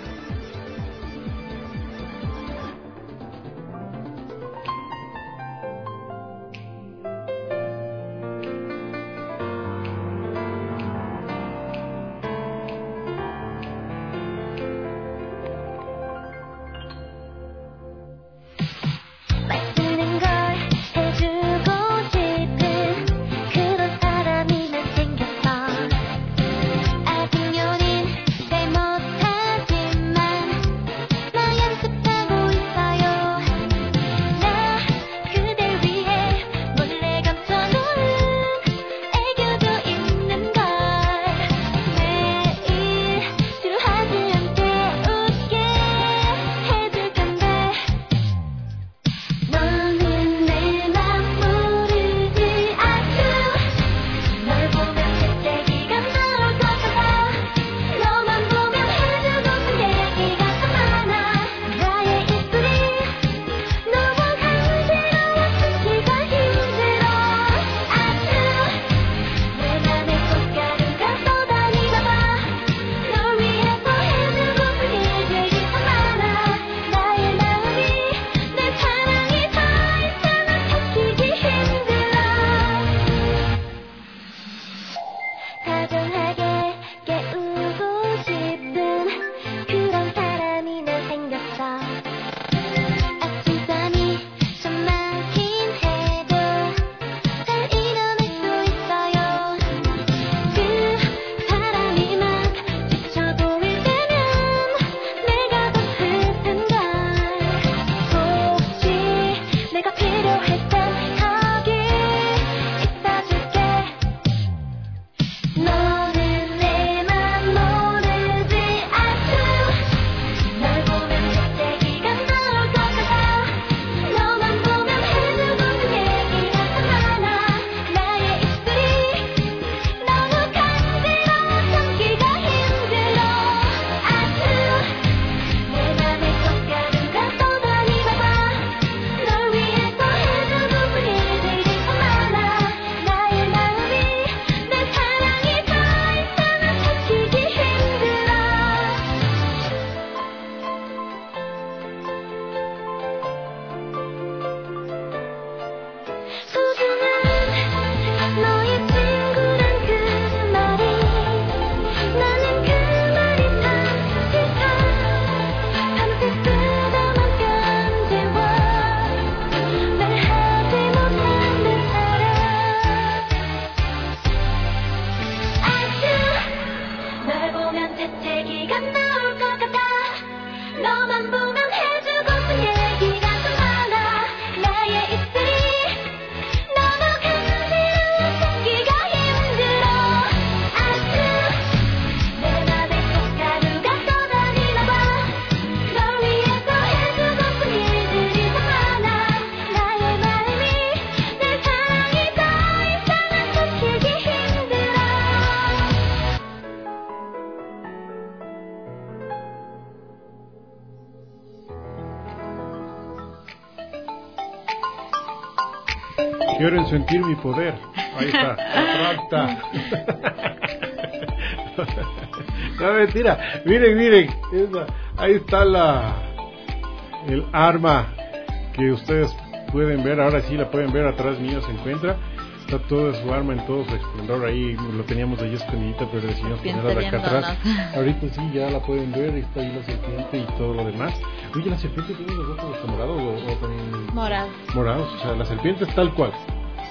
맛있는 걸 해주고 싶은 그런 사람이 난 생겼어 아직 요린 잘 못하지 Quieren sentir mi poder. Ahí está. Atracta. No, mentira. Miren, miren. Esa, ahí está la el arma que ustedes pueden ver. Ahora sí la pueden ver. Atrás mío se encuentra. Está toda su arma en todo su esplendor. Ahí lo teníamos ahí escondidita, pero decidimos ponerla de acá atrás. Ahorita sí ya la pueden ver. Está ahí la serpiente y todo lo demás. Oye, ¿la serpiente tiene los ojos morados o, o también morados? Morados, o sea, la serpiente es tal cual.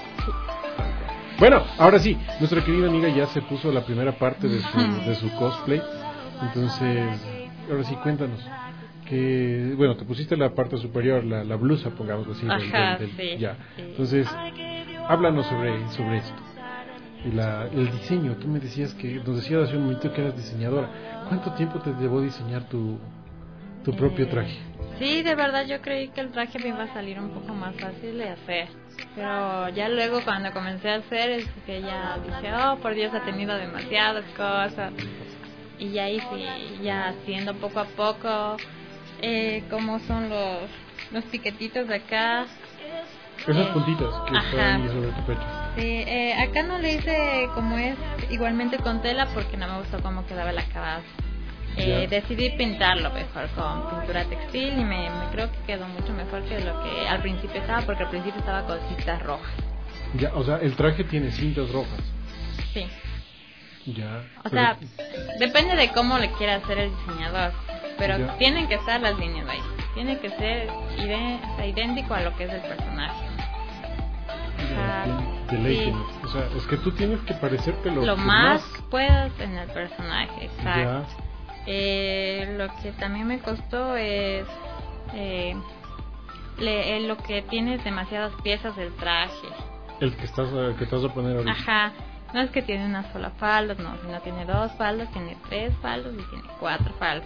Bueno, ahora sí, nuestra querida amiga ya se puso la primera parte de su, de su cosplay. Entonces, ahora sí, cuéntanos. Que, bueno, te pusiste la parte superior, la, la blusa, pongamos así. Ajá, del, del, del, sí, ya. sí. Entonces, háblanos sobre, sobre esto. Y la, el diseño, tú me decías que, nos decías hace un momento que eras diseñadora. ¿Cuánto tiempo te llevó diseñar tu, tu propio traje? Sí, de verdad yo creí que el traje me iba a salir un poco más fácil de hacer. Pero ya luego cuando comencé a hacer es que ya dije, oh, por Dios, ha tenido demasiadas cosas. Y ya hice, ya haciendo poco a poco, eh, cómo son los, los piquetitos de acá. Esas eh, puntitas que ajá. están ahí sobre tu pecho. Sí, eh, acá no le hice como es igualmente con tela porque no me gustó cómo quedaba el acabado. Eh, decidí pintarlo mejor con pintura textil y me, me creo que quedó mucho mejor que lo que al principio estaba, porque al principio estaba con cintas rojas. Ya, o sea, el traje tiene cintas rojas. Sí. Ya. O sea, depende de cómo le quiera hacer el diseñador, pero ya. Tienen que estar las líneas ahí. Tiene que ser ide- o sea, idéntico a lo que es el personaje. Ya, de ley, sí. O sea, es que tú tienes que parecerte lo, lo que más, más puedas en el personaje, exacto. Ya. Eh, lo que también me costó es eh, le, eh, lo que tiene demasiadas piezas del traje. El que estás uh, que te vas a poner ahorita. Ajá, no es que tiene una sola falda, no, sino tiene dos faldas, tiene tres faldas y tiene cuatro faldas.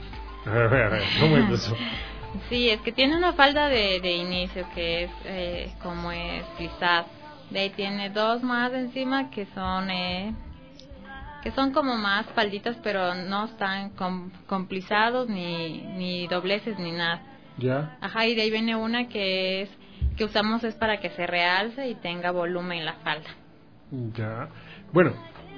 ¿Cómo es eso? Sí, es que tiene una falda de, de inicio que es eh, como es plisado. De ahí tiene dos más encima que son eh, que son como más falditas, pero no están con, con plisados ni, ni dobleces ni nada. Ya. Ajá, y de ahí viene una que es que usamos es para que se realce y tenga volumen la falda. Ya. Bueno,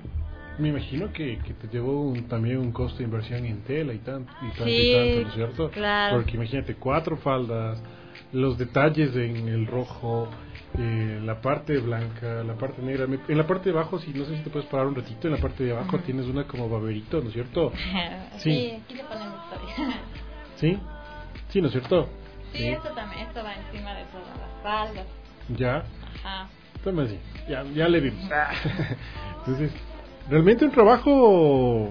me imagino que, que te llevó un, también un costo de inversión en tela y tanto y tanto, sí, y tanto, ¿no es cierto? Claro. Porque imagínate, cuatro faldas, los detalles en el rojo, eh, la parte blanca, la parte negra. En la parte de abajo, si no sé si te puedes parar un ratito, en la parte de abajo uh-huh. tienes una como baberito, ¿no es cierto? Sí, sí, aquí le ponemos historia. ¿Sí? Sí, ¿no es cierto? Sí, sí, esto también, esto va encima de todas las faldas. Ya. Ajá. Toma así, ya, ya le vimos. Entonces, realmente un trabajo,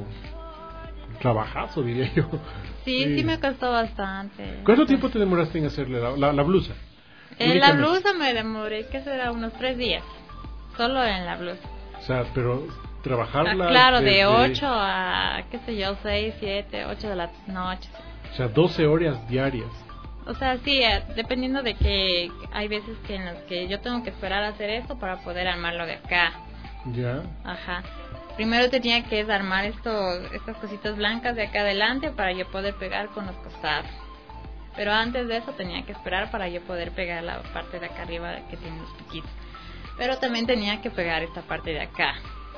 un trabajazo diría yo. Sí, sí, sí me costó bastante. ¿Cuánto tiempo te demoraste en hacerle la, la, la blusa? En la blusa me demoré, ¿qué será? Unos tres días. Solo en la blusa. O sea, pero trabajarla... Ah, claro, desde... de ocho a, qué sé yo, seis, siete, ocho de la noche. O sea, doce horas diarias. O sea, sí, dependiendo de que hay veces que en las que yo tengo que esperar a hacer esto para poder armarlo de acá. Ya. Ajá. Primero tenía que armar estos, estas cositas blancas de acá adelante para yo poder pegar con los costados. Pero antes de eso tenía que esperar para yo poder pegar la parte de acá arriba que tiene los piquitos. Pero también tenía que pegar esta parte de acá.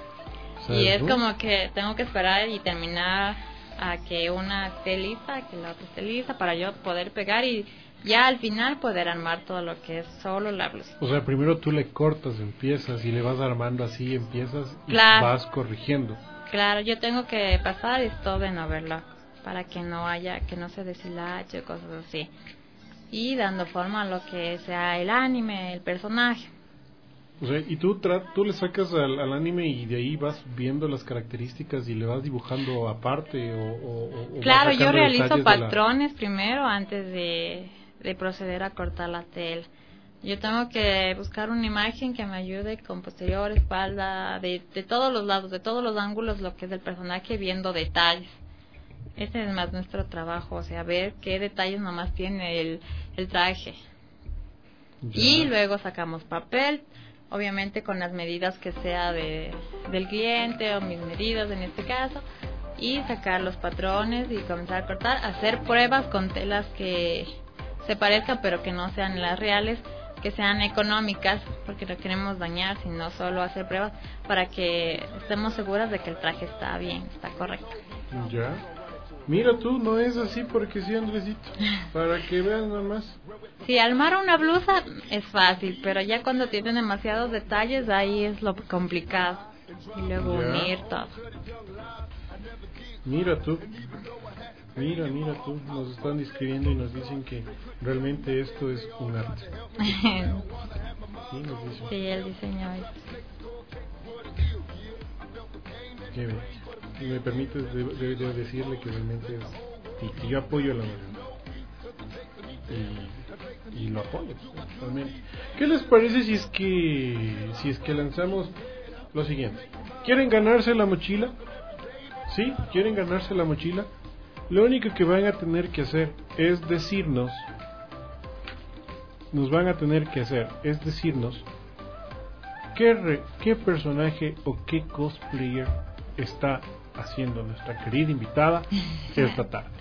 Y es como que tengo que esperar y terminar a que una esté lista, que la otra esté lista para yo poder pegar y ya al final poder armar todo lo que es solo la blusa. O sea, primero tú le cortas en piezas y le vas armando así en piezas y claro. vas corrigiendo. Claro, yo tengo que pasar esto de overlock para que no haya, que no se deshilache, cosas así. Y dando forma a lo que sea el anime, el personaje. O sea, y tú, tra- tú le sacas al, al anime y de ahí vas viendo las características y le vas dibujando aparte o... o, o claro, yo realizo patrones la... primero antes de, de proceder a cortar la tela. Yo tengo que buscar una imagen que me ayude con posterior, espalda, de, de todos los lados, de todos los ángulos, lo que es del personaje, viendo detalles. Ese es más nuestro trabajo, o sea, ver qué detalles nomás tiene el, el traje. Ya. Y luego sacamos papel, obviamente con las medidas que sea de del cliente o mis medidas en este caso, y sacar los patrones y comenzar a cortar, hacer pruebas con telas que se parezcan pero que no sean las reales que sean económicas, porque no queremos dañar, sino solo hacer pruebas para que estemos seguras de que el traje está bien, está correcto. Ya. Mira tú, no es así porque sí, Andresito. Para que veas nada más. Sí, armar una blusa es fácil, pero ya cuando tienen demasiados detalles, ahí es lo complicado. Y luego Ya. unir todo. Mira tú. Mira, mira tú. Nos están describiendo y nos dicen que realmente esto es un arte. Sí, nos dicen. Sí, el diseño es. Qué bien. Si me permites de, de- de decirle que realmente es, y que yo apoyo la mayoría y, y lo apoyo totalmente. ¿Qué les parece si es que si es que lanzamos lo siguiente? ¿Quieren ganarse la mochila? ¿Sí? ¿Quieren ganarse la mochila? Lo único que van a tener que hacer es decirnos, nos van a tener que hacer es decirnos qué, re- qué personaje o qué cosplayer está haciendo nuestra querida invitada esta tarde.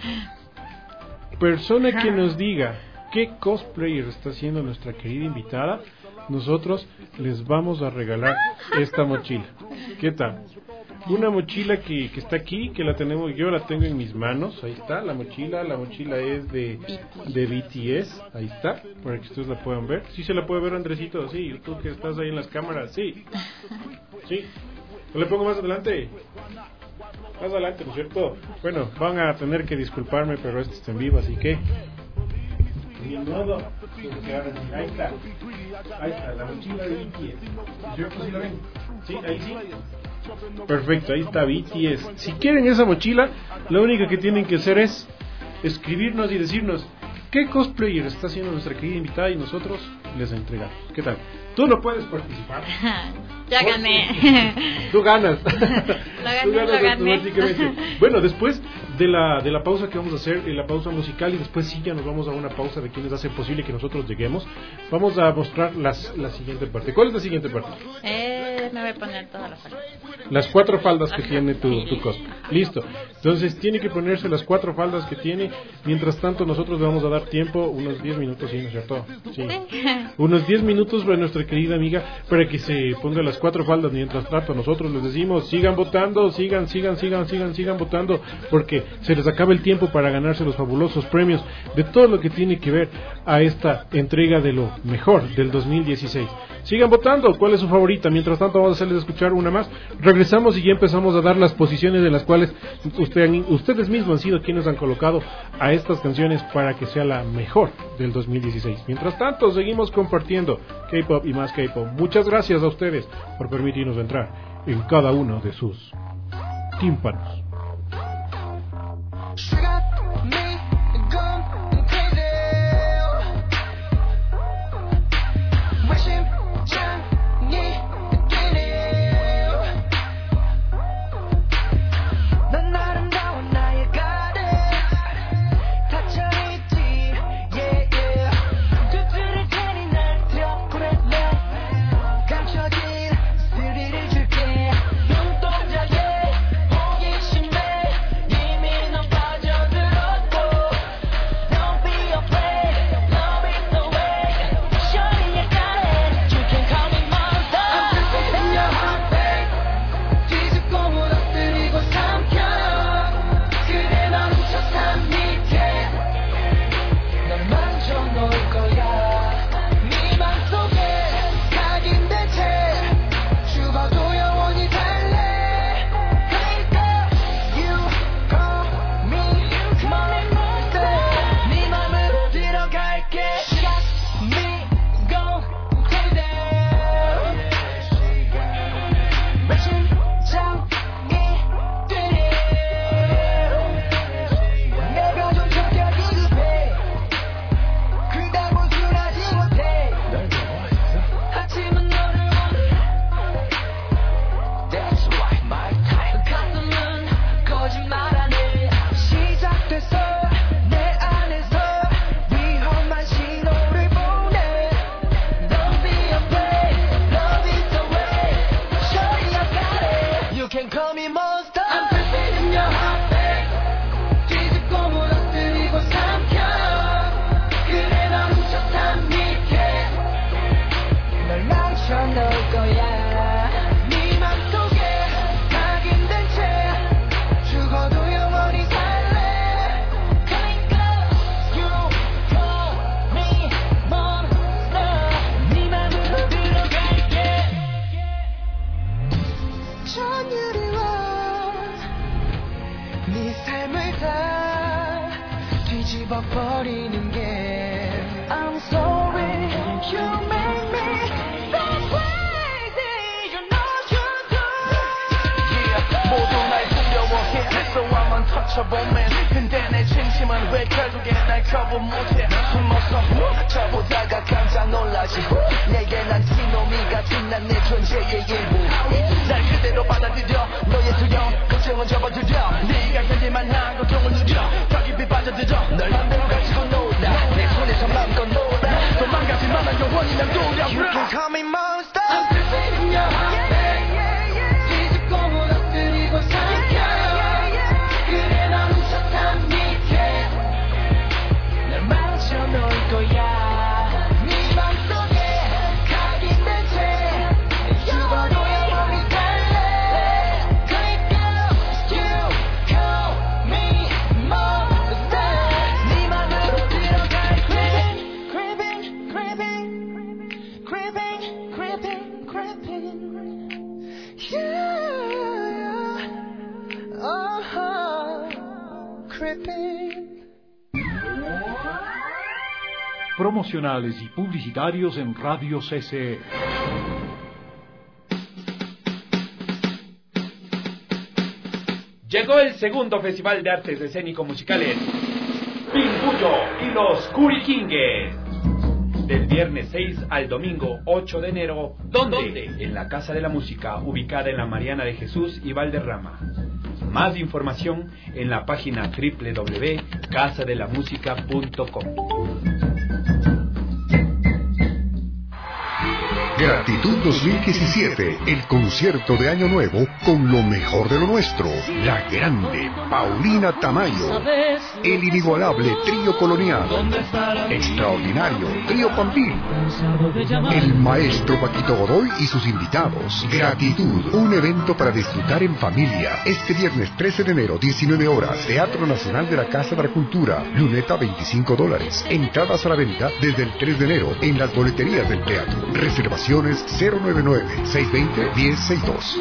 Persona que nos diga qué cosplayer está haciendo nuestra querida invitada, nosotros les vamos a regalar esta mochila. ¿Qué tal? Una mochila que, que está aquí, que la tenemos, yo la tengo en mis manos, ahí está, la mochila, la mochila es de, de B T S, ahí está, para que ustedes la puedan ver. ¿Sí se la puede ver, Andresito? Sí, tú que estás ahí en las cámaras, sí. Sí. ¿No le pongo más adelante? Más adelante, ¿no es cierto? Bueno, van a tener que disculparme, pero esto está en vivo, así que... Ni modo. Ahí está. Ahí está, la mochila de B T S. ¿Cierto? ¿Sí la ven? Sí, ahí sí. Perfecto, ahí está B T S. Si quieren esa mochila, lo único que tienen que hacer es escribirnos y decirnos qué cosplayer está haciendo nuestra querida invitada y nosotros les entregamos. ¿Qué tal? Tú no puedes participar. Ya Porque gané. Tú ganas. Lo gané, Tú ganas lo gané. automáticamente. Bueno, después de la de la pausa que vamos a hacer, eh, la pausa musical, y después sí ya nos vamos a una pausa de quienes hacen posible que nosotros lleguemos, vamos a mostrar las, la siguiente parte. ¿Cuál es la siguiente parte? Eh, me voy a poner todas las faldas. Las cuatro faldas que Ajá. tiene tu, tu cosplay. Listo. Entonces tiene que ponerse las cuatro faldas que tiene. Mientras tanto nosotros le vamos a dar tiempo, unos diez minutos, ¿sí, no es cierto? Sí. Unos diez minutos para nuestra querida amiga para que se ponga las cuatro faldas. Mientras tanto nosotros les decimos, sigan votando, sigan, sigan, sigan, sigan, sigan votando, porque se les acaba el tiempo para ganarse los fabulosos premios de todo lo que tiene que ver a esta entrega de lo mejor del dos mil dieciséis. Sigan votando, ¿cuál es su favorita? Mientras tanto vamos a hacerles escuchar una más. Regresamos y ya empezamos a dar las posiciones de las cuales usted, ustedes mismos han sido quienes han colocado a estas canciones para que sea la mejor del dos mil dieciséis. Mientras tanto, seguimos compartiendo K-pop y más K-pop. Muchas gracias a ustedes por permitirnos entrar en cada uno de sus tímpanos. 넌 아름다운 나의 가득 닫혀있지 yeah yeah 두드릴 테니 날 펴보낼래 감춰진 스릴을 줄게 눈동자에 호기심 You make me so crazy. You know you do. Yeah, 모두 날 두려워해. So I'm untouchable man. 근데 내 진심은 왜 결국에 날 거부 못해. 숨어서 저보다가 깜짝 놀라지. 내게 난 티노미 같은 난 내 존재의 일부. 날 그대로 받아들여 너의 두려움 걱정은 접어두려. 네가 견딜만 한 고통을 누려 더 깊이 빠져들어. 널 맘대로 가지고 놀아. 내 손에서 맘껏 놀아. 도망가지 마 난 영원히 난 두려워. You can call me monster. I'm creeping in your heart. 뒤집고 무너뜨리고 삼켜. 그래 넌 훔쳤단 니게 날 맞춰 놓을 거야. 네 맘속에 각인된 채 죽어도 영원히 달래. Creep girl, you call me monster. 네 맘으로 들어갈 creeping, creeping, creeping, creeping, creeping, creeping. Yeah, uh-huh, creeping. Promocionales y publicitarios en Radio C C E. Llegó el segundo Festival de Artes Escénico-Musicales Pinguyo y los Curiquingues. Del viernes seis al domingo ocho de enero. ¿Dónde? En la Casa de la Música, ubicada en la Mariana de Jesús y Valderrama. Más información en la página doble u doble u doble u punto casa de la música punto com. Gratitud dos mil diecisiete, el concierto de Año Nuevo con lo mejor de lo nuestro. La grande Paulina Tamayo, el inigualable Trío Colonial, extraordinario Trío Pampín, el maestro Paquito Godoy y sus invitados. Gratitud, un evento para disfrutar en familia. Este viernes trece de enero, diecinueve horas, Teatro Nacional de la Casa de la Cultura, luneta veinticinco dólares. Entradas a la venta desde el tres de enero en las boleterías del teatro. Reservación cero nueve nueve, seis dos cero, uno cero seis dos.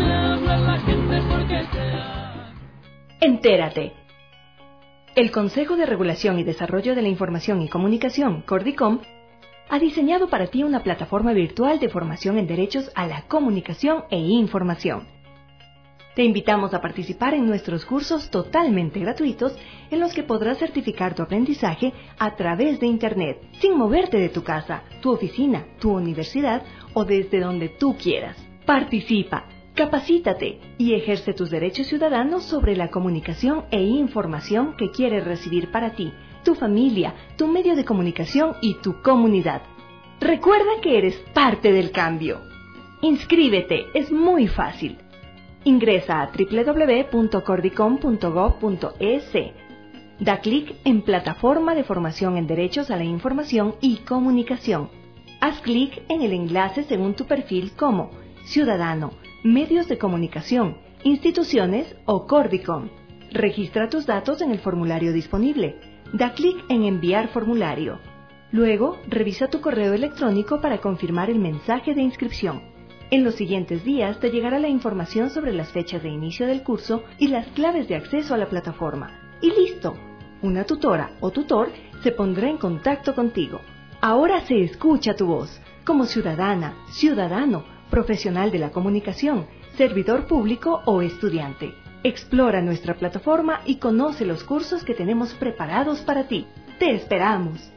Entérate. El Consejo de Regulación y Desarrollo de la Información y Comunicación, Cordicom, ha diseñado para ti una plataforma virtual de formación en derechos a la comunicación e información. Te invitamos a participar en nuestros cursos totalmente gratuitos en los que podrás certificar tu aprendizaje a través de Internet, sin moverte de tu casa, tu oficina, tu universidad o desde donde tú quieras. Participa, capacítate y ejerce tus derechos ciudadanos sobre la comunicación e información que quieres recibir para ti, tu familia, tu medio de comunicación y tu comunidad. Recuerda que eres parte del cambio. Inscríbete, es muy fácil. Ingresa a doble u doble u doble u punto cordicom punto gob punto es. Da clic en Plataforma de Formación en Derechos a la Información y Comunicación. Haz clic en el enlace según tu perfil como Ciudadano, Medios de Comunicación, Instituciones o Cordicom. Registra tus datos en el formulario disponible. Da clic en Enviar formulario. Luego, revisa tu correo electrónico para confirmar el mensaje de inscripción. En los siguientes días te llegará la información sobre las fechas de inicio del curso y las claves de acceso a la plataforma. Y listo, una tutora o tutor se pondrá en contacto contigo. Ahora se escucha tu voz, como ciudadana, ciudadano, profesional de la comunicación, servidor público o estudiante. Explora nuestra plataforma y conoce los cursos que tenemos preparados para ti. ¡Te esperamos!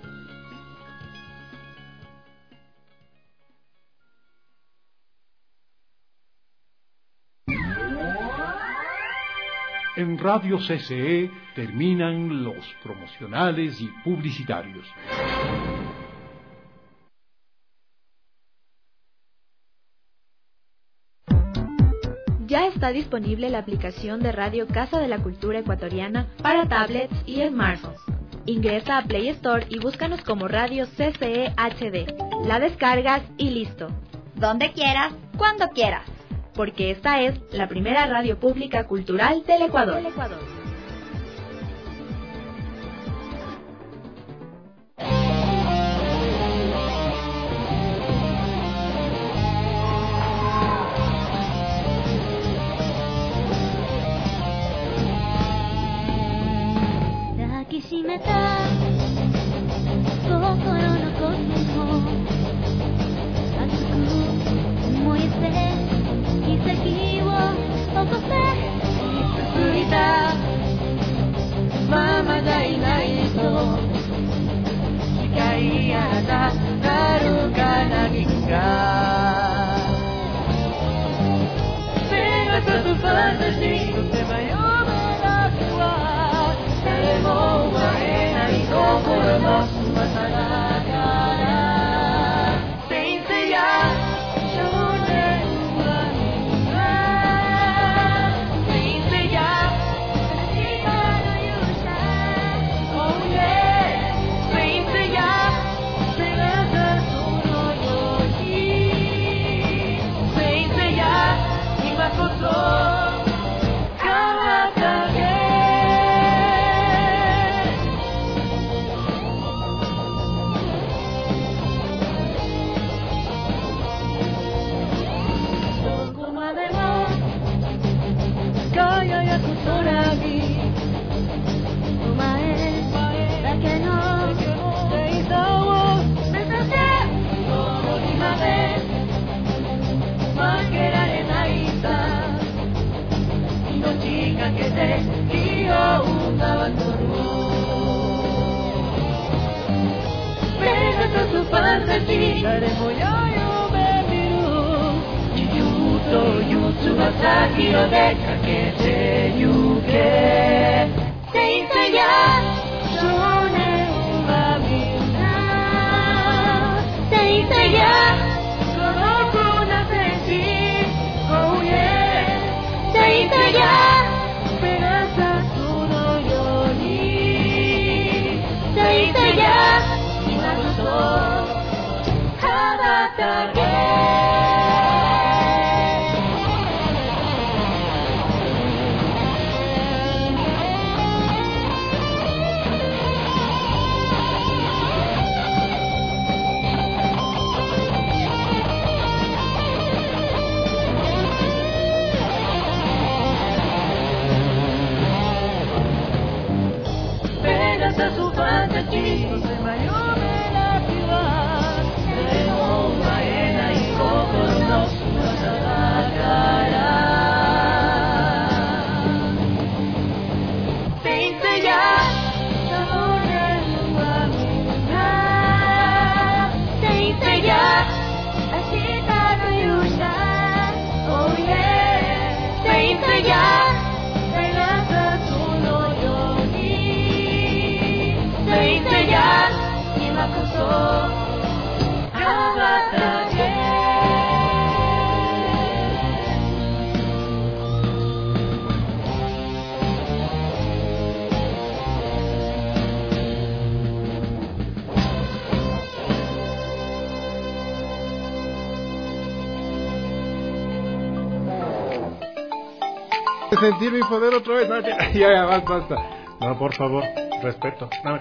En Radio C C E terminan los promocionales y publicitarios. Ya está disponible la aplicación de Radio Casa de la Cultura Ecuatoriana para tablets y smartphones. Ingresa a Play Store y búscanos como Radio C C E H D. La descargas y listo. Donde quieras, cuando quieras. Porque esta es la primera radio pública cultural del Ecuador. Del Ecuador. Sentir mi poder otra vez. No, ya, ya, basta, basta. No, por favor, respeto. No,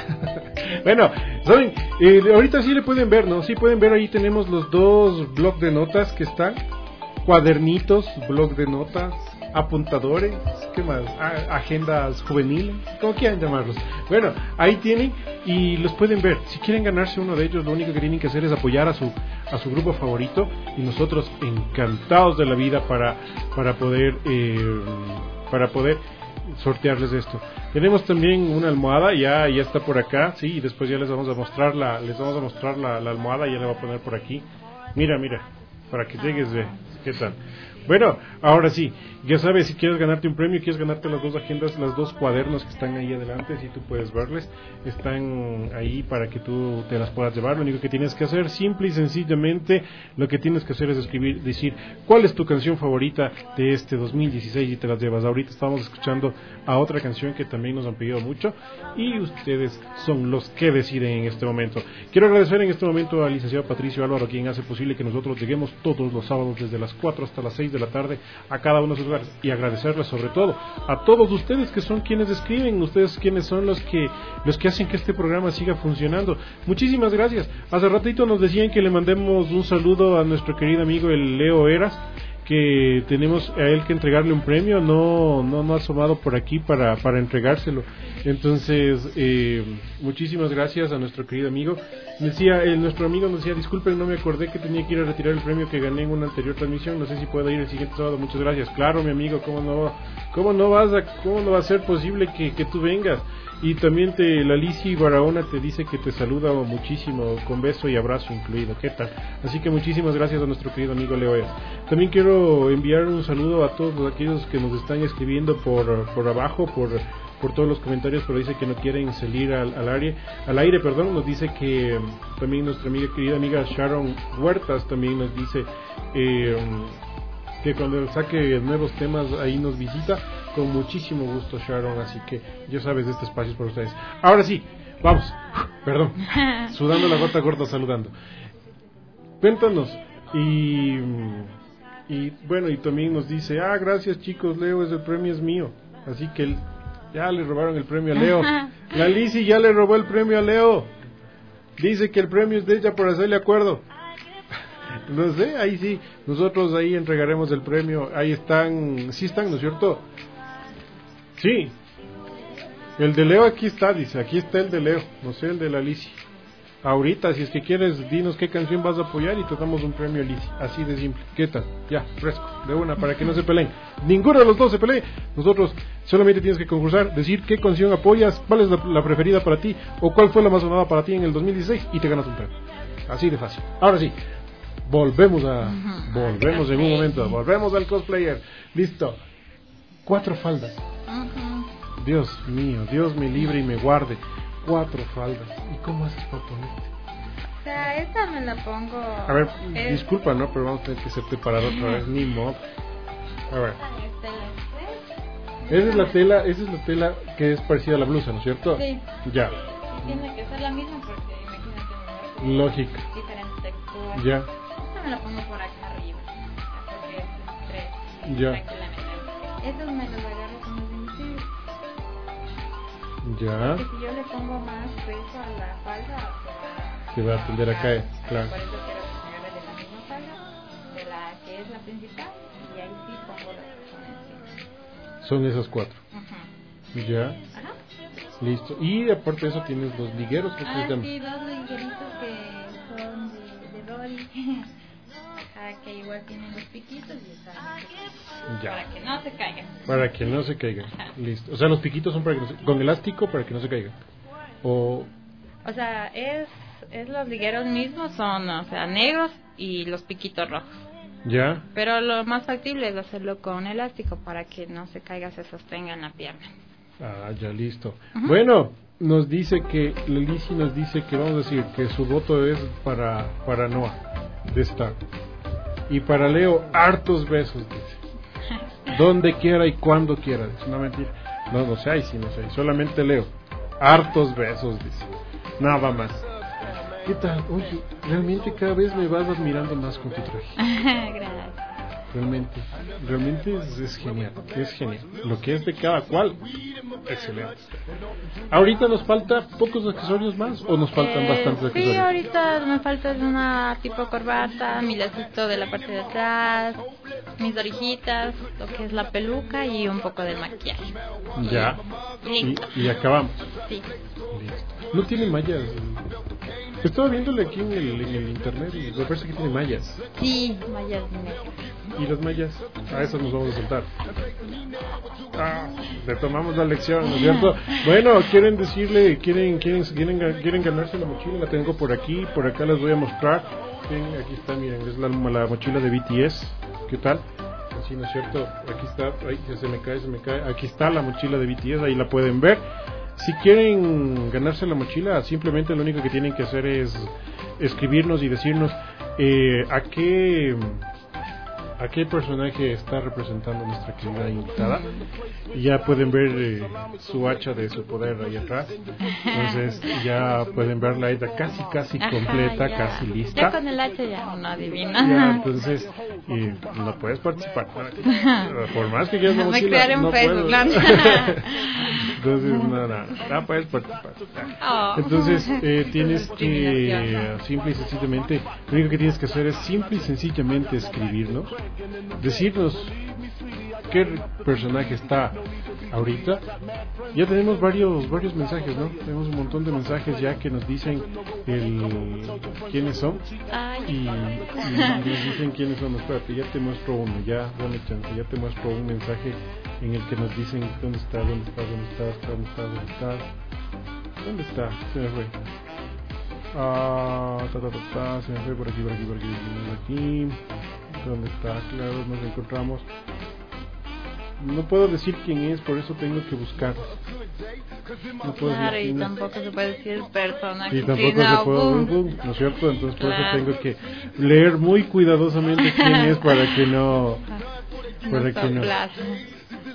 bueno, ¿saben? Eh, ahorita sí le pueden ver, ¿no? Sí pueden ver, ahí tenemos los dos blocs de notas que están. Cuadernitos, bloc de notas, apuntadores, ¿qué más? A- agendas juveniles, como quieran llamarlos. Bueno, ahí tienen y los pueden ver. Si quieren ganarse uno de ellos, lo único que tienen que hacer es apoyar a su a su grupo favorito y nosotros encantados de la vida para para poder eh, para poder sortearles esto. Tenemos también una almohada, ya ya está por acá, sí, y después ya les vamos a mostrar la les vamos a mostrar la, la almohada, ya la voy a poner por aquí. Mira, mira, para que llegues, ve, ¿qué tal? Bueno, ahora sí, ya sabes, si quieres ganarte un premio, quieres ganarte las dos agendas, las dos cuadernos que están ahí adelante, si tú puedes verles, están ahí para que tú te las puedas llevar. Lo único que tienes que hacer, simple y sencillamente, lo que tienes que hacer es escribir, decir, ¿cuál es tu canción favorita de este dos mil dieciséis? Y te las llevas. Ahorita estamos escuchando a otra canción que también nos han pedido mucho y ustedes son los que deciden en este momento. Quiero agradecer en este momento al licenciado Patricio Álvaro, quien hace posible que nosotros lleguemos todos los sábados desde las cuatro hasta las seis de la tarde a cada uno de sus lugares, y agradecerles sobre todo a todos ustedes que son quienes escriben, ustedes quienes son los que los que hacen que este programa siga funcionando. Muchísimas gracias. Hace ratito nos decían que le mandemos un saludo a nuestro querido amigo el Leo Eras, que tenemos a él que entregarle un premio, no no no ha asomado por aquí para para entregárselo. Entonces, eh, muchísimas gracias a nuestro querido amigo. Decía, eh, nuestro amigo nos decía, disculpen, no me acordé que tenía que ir a retirar el premio que gané en una anterior transmisión, no sé si puedo ir el siguiente sábado. Muchas gracias. Claro, mi amigo, cómo no cómo no vas a cómo no va a ser posible que, que tú vengas. Y también te, la Lisi Barahona te dice que te saluda muchísimo, con beso y abrazo incluido. ¿Qué tal? Así que muchísimas gracias a nuestro querido amigo Leo Eras. También quiero quiero enviar un saludo a todos aquellos que nos están escribiendo por, por abajo, por, por todos los comentarios, pero dice que no quieren salir al, al aire, al aire, perdón, nos dice que también nuestra amiga, querida amiga Sharon Huertas también nos dice eh, que cuando saque nuevos temas ahí nos visita, con muchísimo gusto Sharon, así que ya sabes de este espacio es para ustedes. Ahora sí, vamos, perdón, sudando la gota gorda, saludando. Cuéntanos, y, y bueno, y también nos dice, ah, gracias chicos, Leo, ese premio es mío, así que el, ya le robaron el premio a Leo. La Lizzy ya le robó el premio a Leo, dice que el premio es de ella por hacerle acuerdo. No sé, ahí sí, nosotros ahí entregaremos el premio, ahí están, sí están, ¿no es cierto? Sí, el de Leo aquí está, dice, aquí está el de Leo, no sé el de la Lizzy. Ahorita, si es que quieres, dinos qué canción vas a apoyar y te damos un premio Lizzy, así de simple. ¿Qué tal? Ya, fresco, de una, para que no se peleen. Ninguno de los dos se pelee. Nosotros solamente tienes que concursar, decir qué canción apoyas, cuál es la, la preferida para ti, o cuál fue la más sonada para ti en el dos mil dieciséis y te ganas un premio. Así de fácil. Ahora sí, volvemos a, volvemos en un momento, volvemos al cosplayer. Listo. Cuatro faldas. Dios mío, Dios me libre y me guarde. Cuatro faldas. ¿Y cómo haces para ponerte? O sea, esta me la pongo... A ver, es... disculpa, ¿no? Pero vamos a tener que hacerte parar otra vez. Ni modo. A ver. Esa es la tela, esa es la tela que es parecida a la blusa, ¿no es cierto? Sí. Ya. Tiene que ser la misma porque imagínate. Lógica. Diferentes texturas. Ya. Esta me la pongo por acá arriba. Porque es tres. Ya. Tranquilamente. Estos me los agarro con los invisibles. Ya. Porque si yo le pongo más peso a la falda, se va a tender a caer, claro. Por eso quiero que me agarre de la misma falda, de la que es la principal, y ahí sí pongo las que son encima. Son esas cuatro. Uh-huh. Ya. Ajá. Listo. Y aparte de eso tienes los ligueros. ¿Qué Ah, se sí, dos ligueritos que son de, de Dory. Ajá, que igual tienen los piquitos y están ya. Para que no se caigan. Para que no se caigan. Listo. O sea, los piquitos son para que no se, con elástico para que no se caigan. O O sea, es es los ligueros mismos son, o sea, negros y los piquitos rojos. Ya. Pero lo más factible es hacerlo con elástico para que no se caiga, se sostenga en la pierna. Ah, ya listo. Uh-huh. Bueno, nos dice que la Lizzy nos dice que vamos a decir que su voto es para para Noah de Star. Y para Leo, hartos besos, dice. Donde quiera y cuando quiera, dice. No, mentira. No, no sé, ahí sí, no sé. Solamente Leo. Hartos besos, dice. Nada más. ¿Qué tal? Oye, realmente cada vez me vas admirando más con tu traje. Gracias. Realmente, realmente es, es genial, es genial. Lo que es de cada cual, excelente. Ahorita nos falta pocos accesorios más o nos faltan eh, bastantes accesorios. Sí, ahorita me falta una tipo corbata, mi lacito de la parte de atrás, mis orejitas, lo que es la peluca y un poco del maquillaje. Ya. Y, y acabamos. Sí. Listo. No tiene mallas. Estaba viéndole aquí en el, en el internet y me parece que tiene mallas. Sí, mallas negras. ¿Y las mallas? A esas nos vamos a soltar. Ah, retomamos la lección, ¿no es cierto? Bueno, quieren decirle, quieren, quieren, quieren, quieren ganarse la mochila, la tengo por aquí, por acá les voy a mostrar. Bien, aquí está, miren, es la, la mochila de B T S. ¿Qué tal? Así, ¿no es cierto? Aquí está, ay, se me cae, se me cae. Aquí está la mochila de B T S, ahí la pueden ver. Si quieren ganarse la mochila, simplemente lo único que tienen que hacer es escribirnos y decirnos eh, a qué a qué personaje está representando nuestra querida invitada. Y ya pueden ver eh, su hacha de su poder ahí atrás. Entonces ya pueden verla ella casi casi completa, Ajá, casi lista. Ya con el hacha ya uno adivina. Ya, entonces eh, no puedes participar. Por más que quieras la mochila, me crearé un no Facebook, puedo. ¿no? Entonces no, no, no puedes participar. Oh. Entonces eh, tienes que simple y sencillamente, lo único que tienes que hacer es simple y sencillamente escribirnos, decirnos qué personaje está ahorita. Ya tenemos varios varios mensajes, ¿no? Tenemos un montón de mensajes ya que nos dicen el quiénes son y, y nos dicen quiénes son. Espérate, ya te muestro uno, ya dame chance, ya te muestro un mensaje en el que nos dicen dónde está, dónde está, dónde está, dónde está, dónde está, dónde está, se me fue. Ah, ta, ta, ta, ta, se me fue por aquí, por aquí, por aquí, por aquí. ¿Dónde está? Claro, nos encontramos. No puedo decir quién es, por eso tengo que buscar. No puedo Claro, decir y quién tampoco se puede decir personaje. es. Y tampoco Sí, no, se puede, boom. boom, ¿no es cierto? Entonces por Claro. eso tengo que leer muy cuidadosamente quién es para que no... Para No que no. soplace.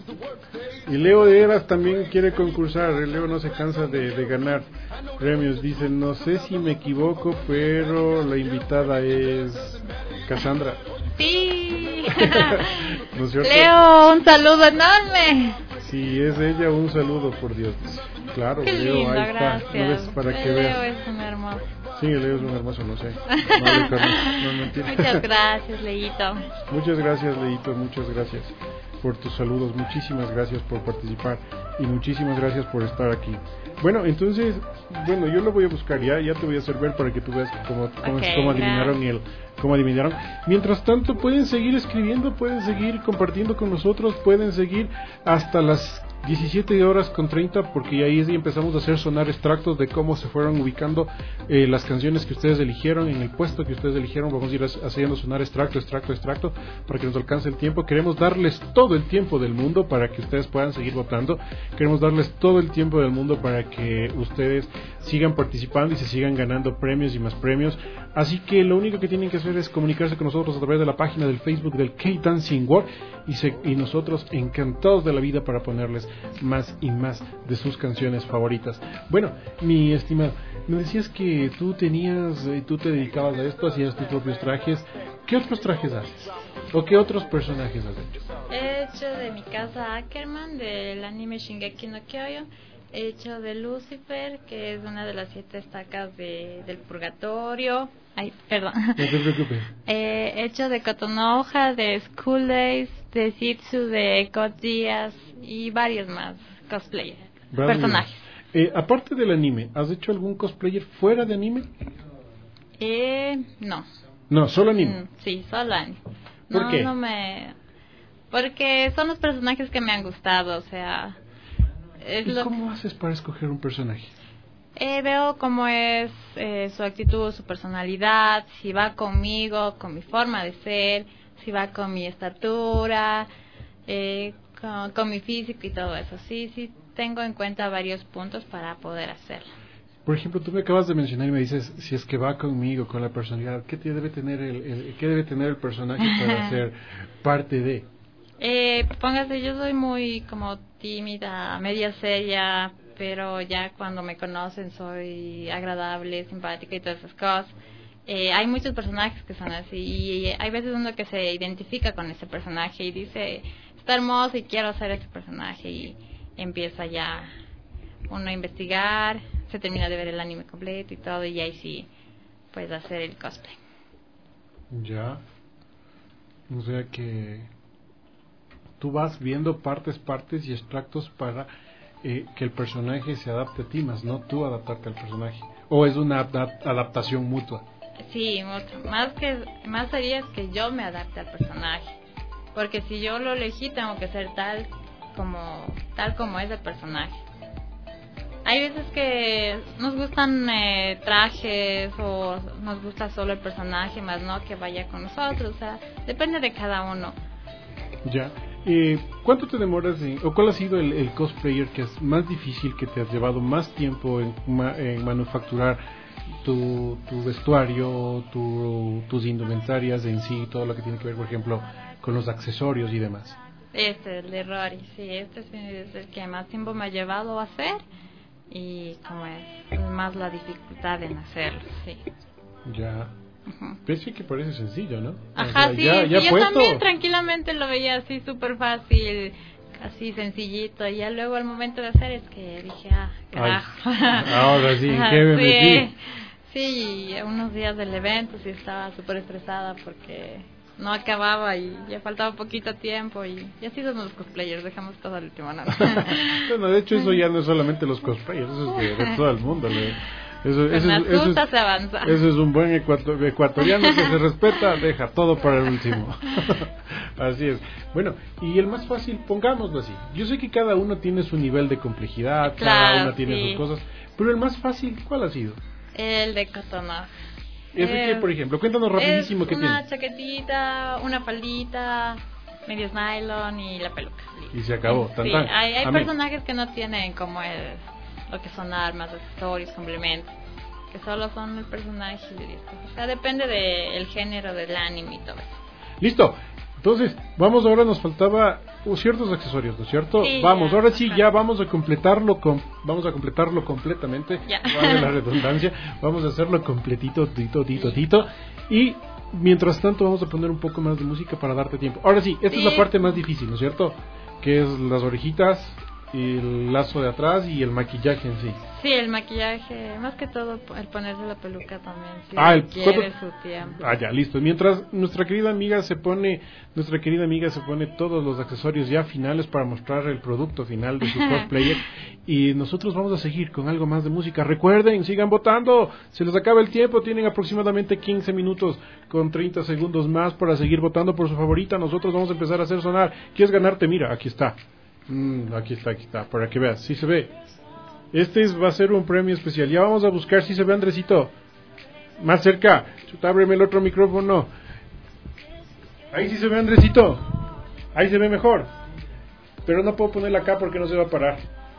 Y Leo de Eras también quiere concursar. El Leo no se cansa de, de ganar premios. Dice, no sé si me equivoco, pero la invitada es Cassandra. Sí. ¿No es cierto? Leo, un saludo enorme. Si es ella, un saludo, por Dios. Claro, Qué Leo, lindo, ahí está. gracias. ¿No ves? Para que Leo veas. es un hermoso. Sí, Leo es un hermoso, no sé. No, no, no, mentira. Muchas gracias, Leito. Muchas gracias, Leito, muchas gracias por tus saludos, muchísimas gracias por participar y muchísimas gracias por estar aquí. Bueno, entonces, bueno, yo lo voy a buscar ya, ya te voy a hacer ver para que tú veas cómo, cómo, Okay, cómo adivinaron el, cómo adivinaron. Mientras tanto, pueden seguir escribiendo, pueden seguir compartiendo con nosotros, pueden seguir hasta las diecisiete horas con treinta, porque ahí empezamos a hacer sonar extractos de cómo se fueron ubicando eh, las canciones que ustedes eligieron en el puesto que ustedes eligieron. Vamos a ir haciendo sonar extracto, extracto, extracto para que nos alcance el tiempo. Queremos darles todo el tiempo del mundo para que ustedes puedan seguir votando. Queremos darles todo el tiempo del mundo para que ustedes sigan participando y se sigan ganando premios y más premios. Así que lo único que tienen que hacer es comunicarse con nosotros a través de la página del Facebook del K-Dancing World y, se, y nosotros encantados de la vida para ponerles más y más de sus canciones favoritas. Bueno, mi estimado, me decías que tú tenías, eh, tú te dedicabas a esto, hacías tus propios trajes. ¿Qué otros trajes haces? ¿O qué otros personajes has hecho? He hecho de mi casa Ackerman, del anime Shingeki no Kyojin. He hecho de Lucifer, que es una de las siete estacas de, del purgatorio. Ay, perdón. No te preocupes. Eh, he hecho de Kotonoha, de School Days, de Zitsu, de God Geass y varios más cosplayers, Bravo. personajes. Eh, aparte del anime, ¿has hecho algún cosplayer fuera de anime? Eh, no. No, solo anime. Mm, sí, solo anime. ¿Por no, qué? No me... Porque son los personajes que me han gustado, o sea... Es ¿Y lo... cómo haces para escoger un personaje? Eh, veo cómo es eh, su actitud, su personalidad, si va conmigo, con mi forma de ser, si va con mi estatura, eh, con, con mi físico y todo eso. Sí, sí, tengo en cuenta varios puntos para poder hacerlo. Por ejemplo, tú me acabas de mencionar y me dices si es que va conmigo, con la personalidad. ¿Qué te debe tener el, el qué debe tener el personaje para ser parte de? Eh, póngase, yo soy muy como tímida, media seria, pero ya cuando me conocen soy agradable, simpática y todas esas cosas. Eh, hay muchos personajes que son así y hay veces uno que se identifica con ese personaje y dice, está hermoso y quiero ser ese personaje, y empieza ya uno a investigar, se termina de ver el anime completo y todo, y ahí sí puedes hacer el cosplay. Ya. O sea que tú vas viendo partes, partes y extractos para eh, que el personaje se adapte a ti, más no tú adaptarte al personaje. ¿O es una adap- adaptación mutua? Sí, mucho. Más que más sería es que yo me adapte al personaje, porque si yo lo elegí tengo que ser tal como tal como es el personaje. Hay veces que nos gustan eh, trajes o nos gusta solo el personaje, más no que vaya con nosotros. O sea, depende de cada uno. Ya. Eh, ¿Cuánto te demoras en, o cuál ha sido el, el cosplayer que es más difícil, que te has llevado más tiempo en, ma, en manufacturar tu, tu vestuario, tu, tus indumentarias en sí, todo lo que tiene que ver, por ejemplo, con los accesorios y demás? Este, el de Rory, sí, este es el que más tiempo me ha llevado a hacer y como es más la dificultad en hacerlo, sí. Ya. Uh-huh. Pese que parece sencillo, ¿no? Ajá, o sea, sí, ya, ya sí yo también tranquilamente lo veía así súper fácil, así sencillito, y ya luego al momento de hacer es que dije, ah, carajo. Ay, ahora sí, ¿en qué me sí, metí? Sí, unos días del evento sí estaba súper estresada porque no acababa y ya faltaba poquito tiempo, y, y así son los cosplayers, dejamos todo al último momento. Bueno, de hecho eso ya no es solamente los cosplayers, eso es de, de todo el mundo, ¿no? Eso, eso, me eso, asusta, es, se avanza. Eso es un buen ecuator, ecuatoriano que se respeta, deja todo para el último. Así es. Bueno, y el más fácil, pongámoslo así. Yo sé que cada uno tiene su nivel de complejidad, claro, cada uno tiene sí. sus cosas, pero el más fácil, ¿cuál ha sido? El de Kotonoha. ¿Ese Eh, qué, por ejemplo? Cuéntanos rapidísimo es qué una tiene. chaquetita, una faldita, medios nylon y la peluca. Y se acabó. Tan, Sí, tan. hay, hay Amén. personajes que no tienen como el, lo que son armas, accesorios, complementos, que solo son el personaje y listo. O sea, depende del género del anime y todo eso. Listo. Entonces, vamos ahora, nos faltaba uh, ciertos accesorios, ¿no es cierto? Sí, vamos, ya, ahora sí, ajá. ya vamos a completarlo, com- vamos a completarlo completamente, Ya. vale la redundancia, vamos a hacerlo completito, tito, tito, tito, y mientras tanto vamos a poner un poco más de música para darte tiempo. Ahora sí, esta Sí. es la parte más difícil, ¿no es cierto? Que es las orejitas, el lazo de atrás y el maquillaje en sí. Sí, el maquillaje, más que todo el ponerse la peluca también, si Ah, el- quiere ¿cuánto? su tiempo. Ah, ya, listo. Mientras nuestra querida amiga se pone, nuestra querida amiga se pone todos los accesorios ya finales para mostrar el producto final de su cosplayer, y nosotros vamos a seguir con algo más de música. Recuerden, sigan votando. Se les acaba el tiempo, tienen aproximadamente quince minutos con treinta segundos más para seguir votando por su favorita. Nosotros vamos a empezar a hacer sonar. ¿Quieres ganarte? Mira, aquí está. Mm, aquí está, aquí está, para que veas. Sí se ve. Este es, va a ser un premio especial. Ya vamos a buscar si se ve, Andresito. Más cerca. Chuta, ábreme el otro micrófono. Ahí sí se ve, Andresito. Ahí se ve mejor. Pero no puedo ponerla acá porque no se va a parar.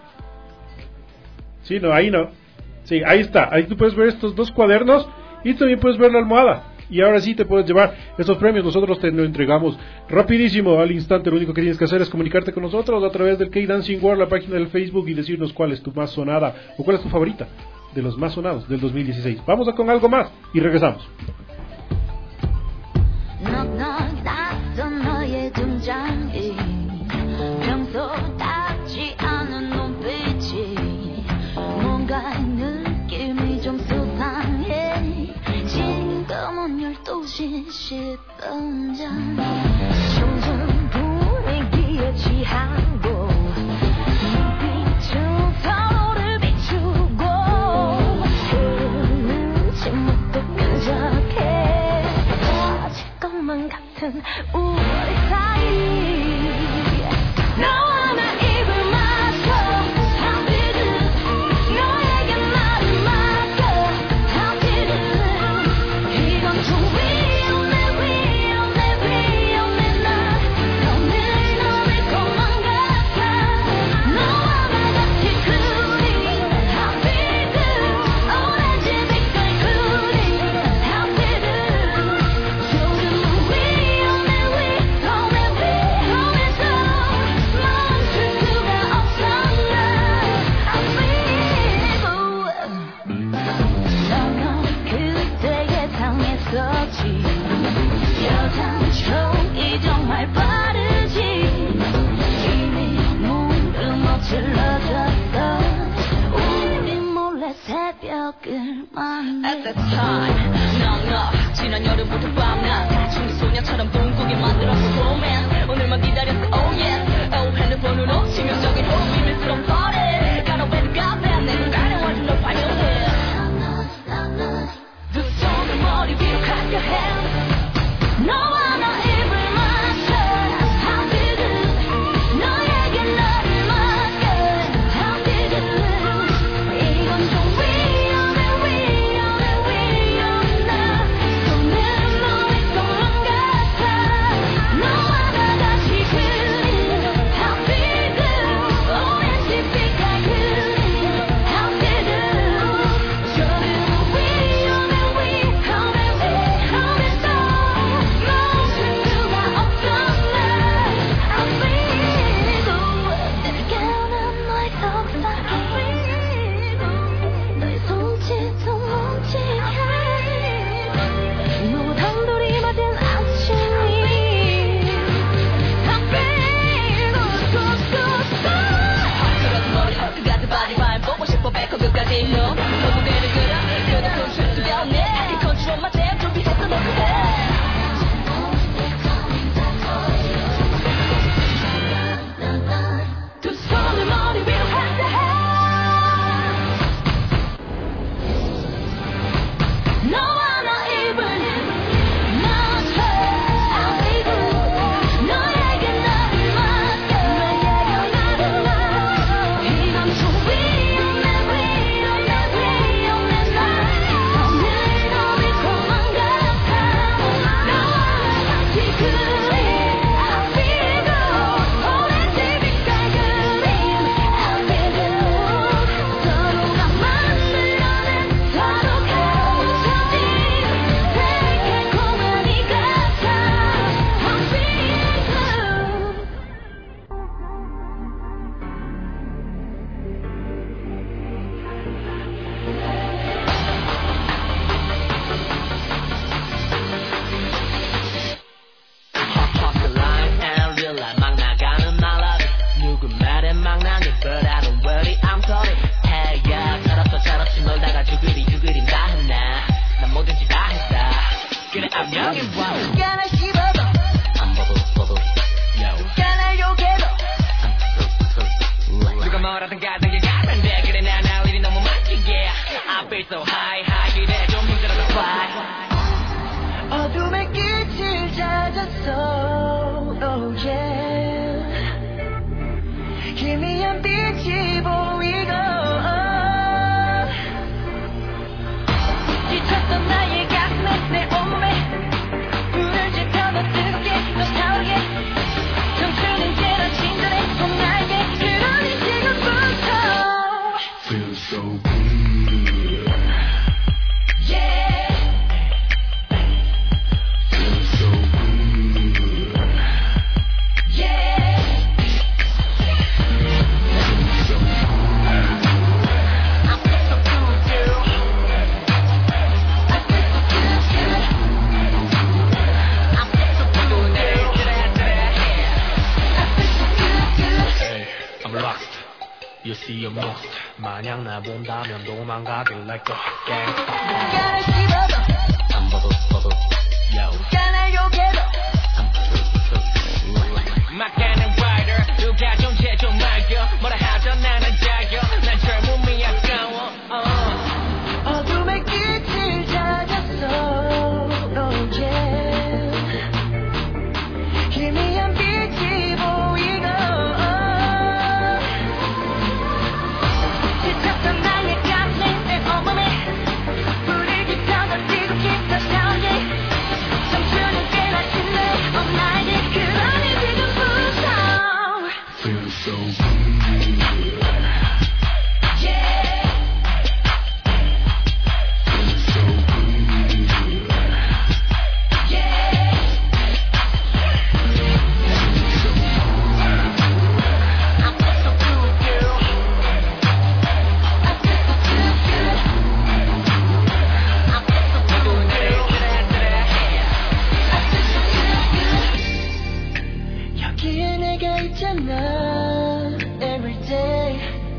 Sí, no, ahí no. Sí, ahí está. Ahí tú puedes ver estos dos cuadernos y también puedes ver la almohada. Y ahora sí te puedes llevar estos premios. Nosotros te lo entregamos rapidísimo, al instante. Lo único que tienes que hacer es comunicarte con nosotros a través del K-Dancing World, la página del Facebook, y decirnos cuál es tu más sonada o cuál es tu favorita de los más sonados del dos mil dieciséis. Vamos a con algo más y regresamos. 넉넉 낯선 너의 등장이 평소답지 않은 눈빛이 뭔가 느낌이 좀 수상해. 지금은 열두 시 십 분전 점점 분위기에 취하고 눈빛은 서로를 비추고 흐르는 침묵도 끈적해. 것만 같은 우리 사이 너와 나 입을 맞춰 잠들은 너에게 말을 맡겨 잠들은 이건 좀 위험해 위험해 위험해 나 너를 너를 것만 같아 너와 나 같이 그린 잠들은 오렌지 빛깔 그린 잠들은 여자처럼 정말 빠르지 이미 물을 멋질러졌어 우리 몰래 새벽을 만나 At that time 넉넉 지난 여름부터 밤낮 중기 소녀처럼 동공에 만들었어 romance 오늘만 기다렸어 oh yeah oh 핸드폰으로 치명적인 호흡 비밀스러운 party 간호배는 카페 내 공간에 완전 널 환영해 두 손을 머리 위로 clap your hands 너와 나 입을 맞춰 잠들은 너에게 너를 맡겨 잠들은 이건 좀 위험해 위험해 위험해 나 가나 씹어도 가나 욕해도 누가 뭐라든 가든 가면 돼 그래 난 할 일이 너무 많지 yeah I feel so high high 그래 좀 힘들어도 fly 어둠의 끝을 찾았어 oh yeah 희미한 빛이 보이고 지쳤던 나의 가슴에 내 온몸에 불을 지펴 더 뜨겁게 더 타오르게 청춘은 이제는 진전해 더 나에게 그러니 지금부터 Feel so good. Yeah Feel so good. Yeah I'm lost. You see I'm lost. 마냥 나 본다면 도망가길 like a gangster. 가나 씹어도 안 봐도 봐도 yo. 가나 욕해도 막가는 rider 누가 존재 좀 말겨 뭐라 하던 나는 자겨 난 젊음이 아까워 uh. 어둠의 끝을 찾았어 oh yeah 희미한 빛이 보이고 지쳤던 나의 가슴에 내 온몸에 불을 지펴 더 뜨겁게 더 타오르게 청춘은 꽤나 신나해 oh 나에게 그러니 지금부터 Feel so good. yeah Feel so good. yeah I feel so good girl I feel so good girl I feel so good girl I feel so good good 여기에 내가 있잖아 every day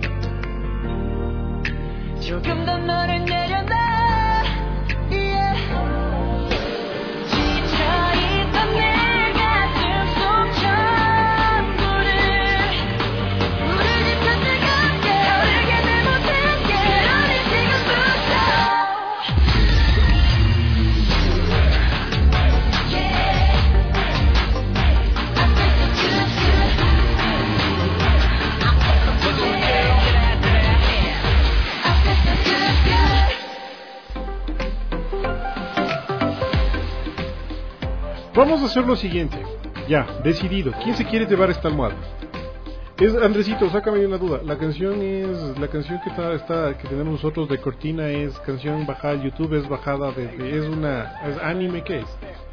조금 더 너를 내려놔 yeah 지쳐있던 내 가슴 속 전부를 불을 지펴 뜨겁게 오르게 내 못할게 그러니 지금부터 yeah I feel so good good I feel so good girl I feel so good good Vamos a hacer lo siguiente. Ya, decidido. ¿Quién se quiere llevar esta almohada? Es Andresito, sácame una duda. La canción es la canción que está, está que tenemos nosotros de cortina es canción bajada de YouTube, es bajada de, de- es una es anime, ¿qué es?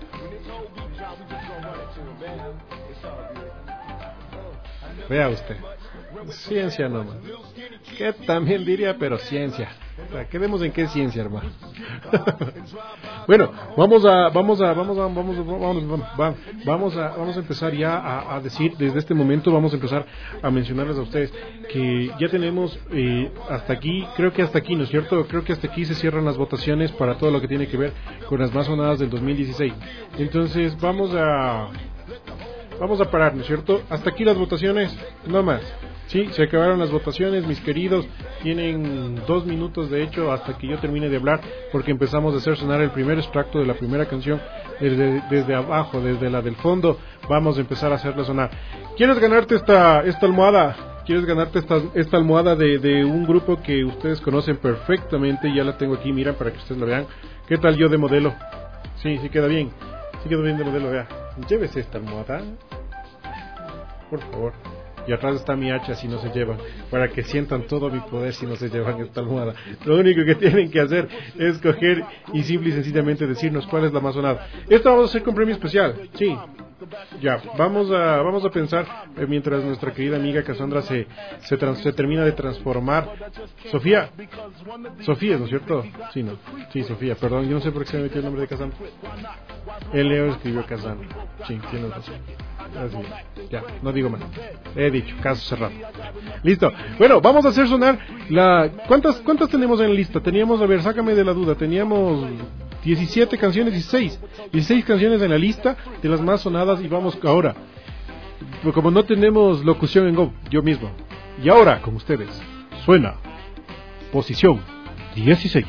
Vea usted. Ciencia nomás. Que también diría, pero ciencia. O sea, quedemos en qué ciencia, hermano. Bueno, vamos a, vamos a, vamos a, vamos a, vamos, vamos, vamos a, vamos a empezar ya a, a decir, desde este momento vamos a empezar a mencionarles a ustedes que ya tenemos eh, hasta aquí, creo que hasta aquí, ¿no es cierto? Creo que hasta aquí se cierran las votaciones para todo lo que tiene que ver con las más sonadas del dos mil dieciséis. Entonces vamos a, vamos a parar, ¿no es cierto? Hasta aquí las votaciones, no más. Sí, se acabaron las votaciones, mis queridos. Tienen dos minutos, de hecho, hasta que yo termine de hablar, porque empezamos a hacer sonar el primer extracto de la primera canción desde, desde abajo, desde la del fondo. Vamos a empezar a hacerla sonar. ¿Quieres ganarte esta, esta almohada? ¿Quieres ganarte esta, esta almohada de, de un grupo que ustedes conocen perfectamente? Ya la tengo aquí, miran, para que ustedes la vean. ¿Qué tal yo de modelo? Sí, sí queda bien. Sí queda bien de modelo, vea. Llévese esta almohada, por favor. Y atrás está mi hacha si no se llevan, para que sientan todo mi poder si no se llevan esta almohada. Lo único que tienen que hacer es coger y simple y sencillamente decirnos cuál es la más sonada. Esto vamos a hacer con premio especial, sí. Ya, vamos a vamos a pensar eh, mientras nuestra querida amiga Cassandra se se, trans, se termina de transformar. Sofía, Sofía, ¿no es cierto? Sí, no, sí, Sofía, perdón, yo no sé por qué se me metió el nombre de Cassandra. El Leo escribió Cassandra, sí, tienes razón. Así, ya, no digo más. He dicho, caso cerrado. Listo. Bueno, vamos a hacer sonar la... ¿Cuántas cuántas tenemos en lista? Teníamos, a ver, sácame de la duda. Teníamos diecisiete canciones, dieciséis. dieciséis canciones en la lista de las más sonadas y vamos ahora. Como no tenemos locución en Go, yo mismo. Y ahora, con ustedes, suena posición dieciséis.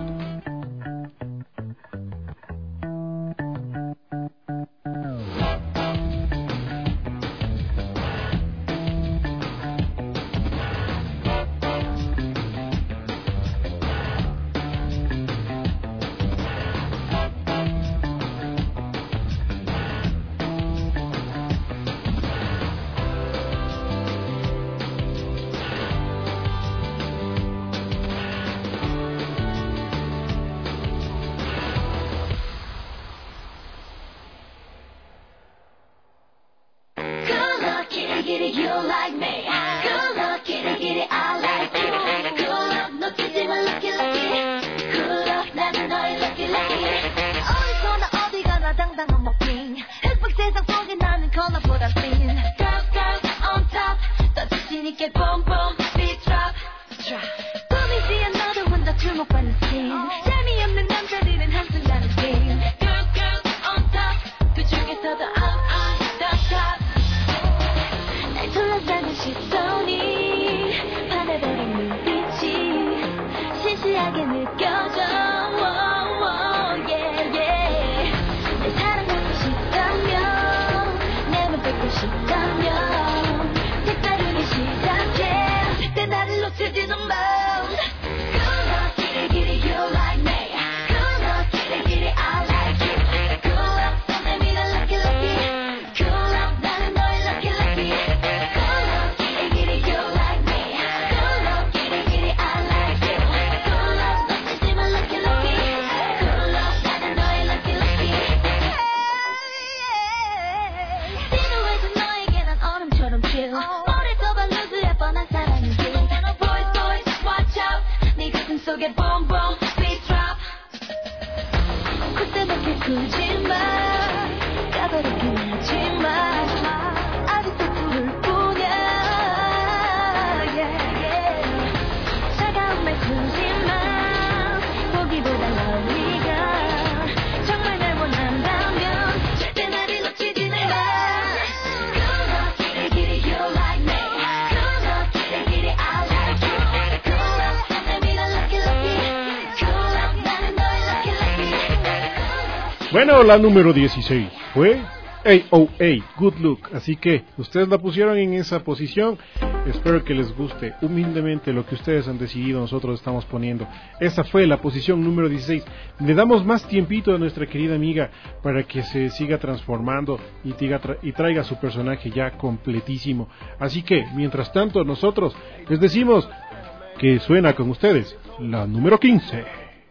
Bueno, la número dieciséis fue A O A, Good Look. Así que ustedes la pusieron en esa posición. Espero que les guste humildemente lo que ustedes han decidido. Nosotros estamos poniendo. Esa fue la posición número dieciséis. Le damos más tiempito a nuestra querida amiga para que se siga transformando y, diga, tra- y traiga su personaje ya completísimo. Así que, mientras tanto, nosotros les decimos que suena con ustedes la número quince.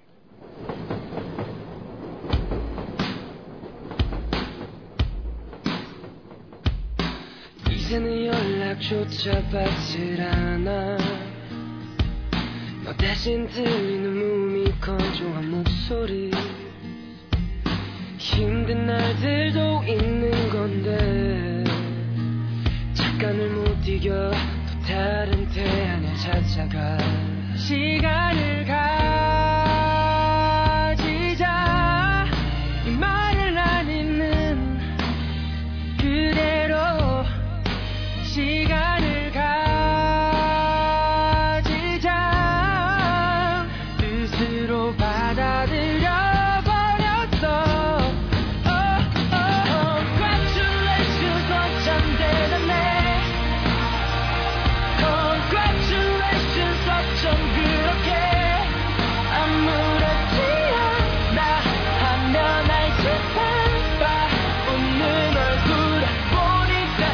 이제는 연락조차 받질 않아 너 대신 들리는 몸이 건조한 목소리 힘든 날들도 있는 건데 잠깐을 못 이겨 또 다른 태안을 찾아가 시간을 가지자 이 말을 안 잊는 그대로 시간을 가지자 뜻으로 받아들여 버렸어. oh, oh, oh. Congratulations 어쩜 대단해. Congratulations 어쩜 그렇게 아무렇지 않나 하면 알 듯한 바 웃는 얼굴 보니까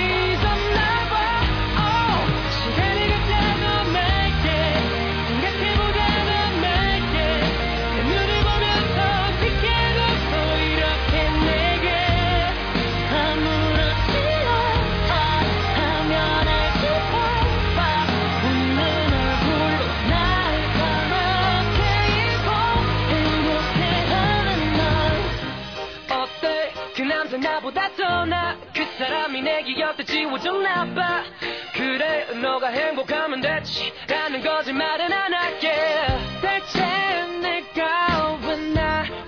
나보다 더 나 그 사람이 내 곁에 지워졌나 봐 그래 너가 행복하면 됐지 라는 거짓말은 안 할게 대체 내가 왜 날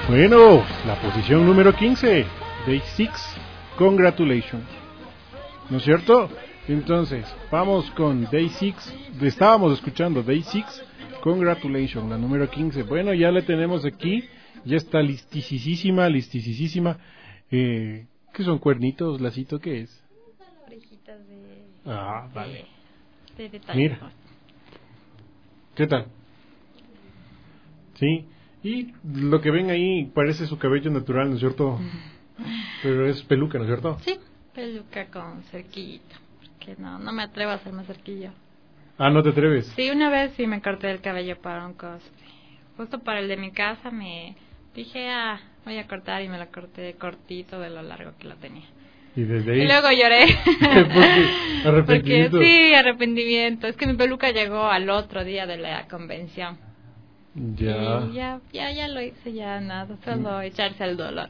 Bueno, la posición número quince, Day six, Congratulations. ¿No es cierto? Entonces, vamos con Day six. Estábamos escuchando Day six, Congratulations, la número quince. Bueno, ya la tenemos aquí. Ya está listisísima, listisísima. Eh, ¿Qué son cuernitos, lacito? ¿Qué es? Son orejitas de... Ah, vale. De, de detalle. Mira. ¿Qué tal? Sí. Y lo que ven ahí parece su cabello natural, ¿no es cierto? Pero es peluca, ¿no es cierto? Sí, peluca con cerquillito. Porque no, no me atrevo a hacerme cerquillo. Ah, ¿no te atreves? Sí, una vez sí me corté el cabello para un cosplay. Justo para el de mi casa me dije, ah, voy a cortar y me lo corté cortito de lo largo que lo tenía. Y desde ahí... Y luego lloré. Porque, arrepentimiento. Porque sí, arrepentimiento. Es que mi peluca llegó al otro día de la convención. Ya. Y ya, ya, ya lo hice, ya nada, solo echarse al dolor.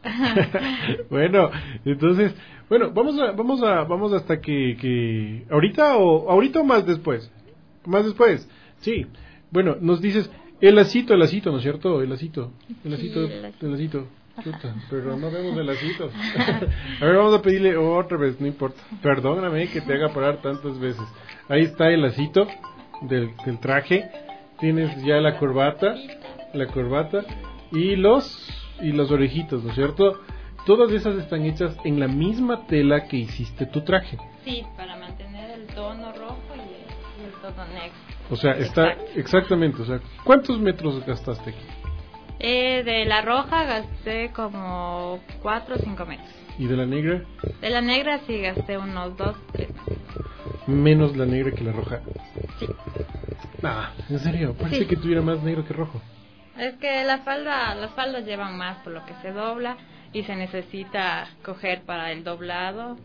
Bueno, entonces, bueno, vamos a, vamos a, vamos hasta que, que, ahorita o, ahorita o más después, más después, sí. Bueno, nos dices, el lacito, el lacito, ¿no es cierto? El lacito, el lacito, Sí, el lacito. el lacito. Puta, pero no vemos el lacito. A ver, vamos a pedirle otra vez, no importa. Perdóname que te haga parar tantas veces. Ahí está el lacito del, del traje. Tienes ya la corbata, la corbata y los y los orejitos, ¿no es cierto? Todas esas están hechas en la misma tela que hiciste tu traje. Sí, para mantener el tono rojo y el, y el tono negro. O sea, está Exacto. exactamente, o sea, ¿cuántos metros gastaste aquí? Eh, de la roja gasté como cuatro o cinco metros. ¿Y de la negra? De la negra sí gasté unos dos, tres metros. Menos la negra que la roja. Sí. Nah, en serio, parece Sí. que tuviera más negro que rojo. Es que la falda, las faldas llevan más por lo que se dobla y se necesita coger para el doblado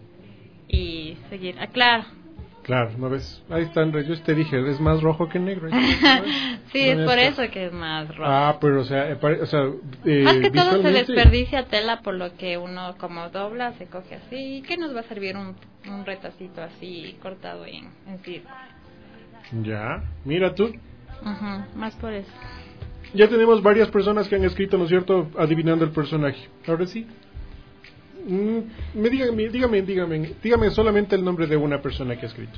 y seguir. Ah, claro. Claro, ¿no ves? Ahí están, yo te dije, es más rojo que negro. Sí, es por eso que es más rojo. Ah, pero o sea, eh, pare- o sea eh, Más que todo se visualmente- desperdicia tela por lo que uno como dobla se coge así. ¿Y qué nos va a servir un, un retacito así cortado en, en círculo? Ya, mira tú. Ujú, más por eso. Ya tenemos varias personas que han escrito, ¿no es cierto?, adivinando el personaje. Ahora sí. Mm, me dígame, dígame, dígame, dígame solamente el nombre de una persona que ha escrito.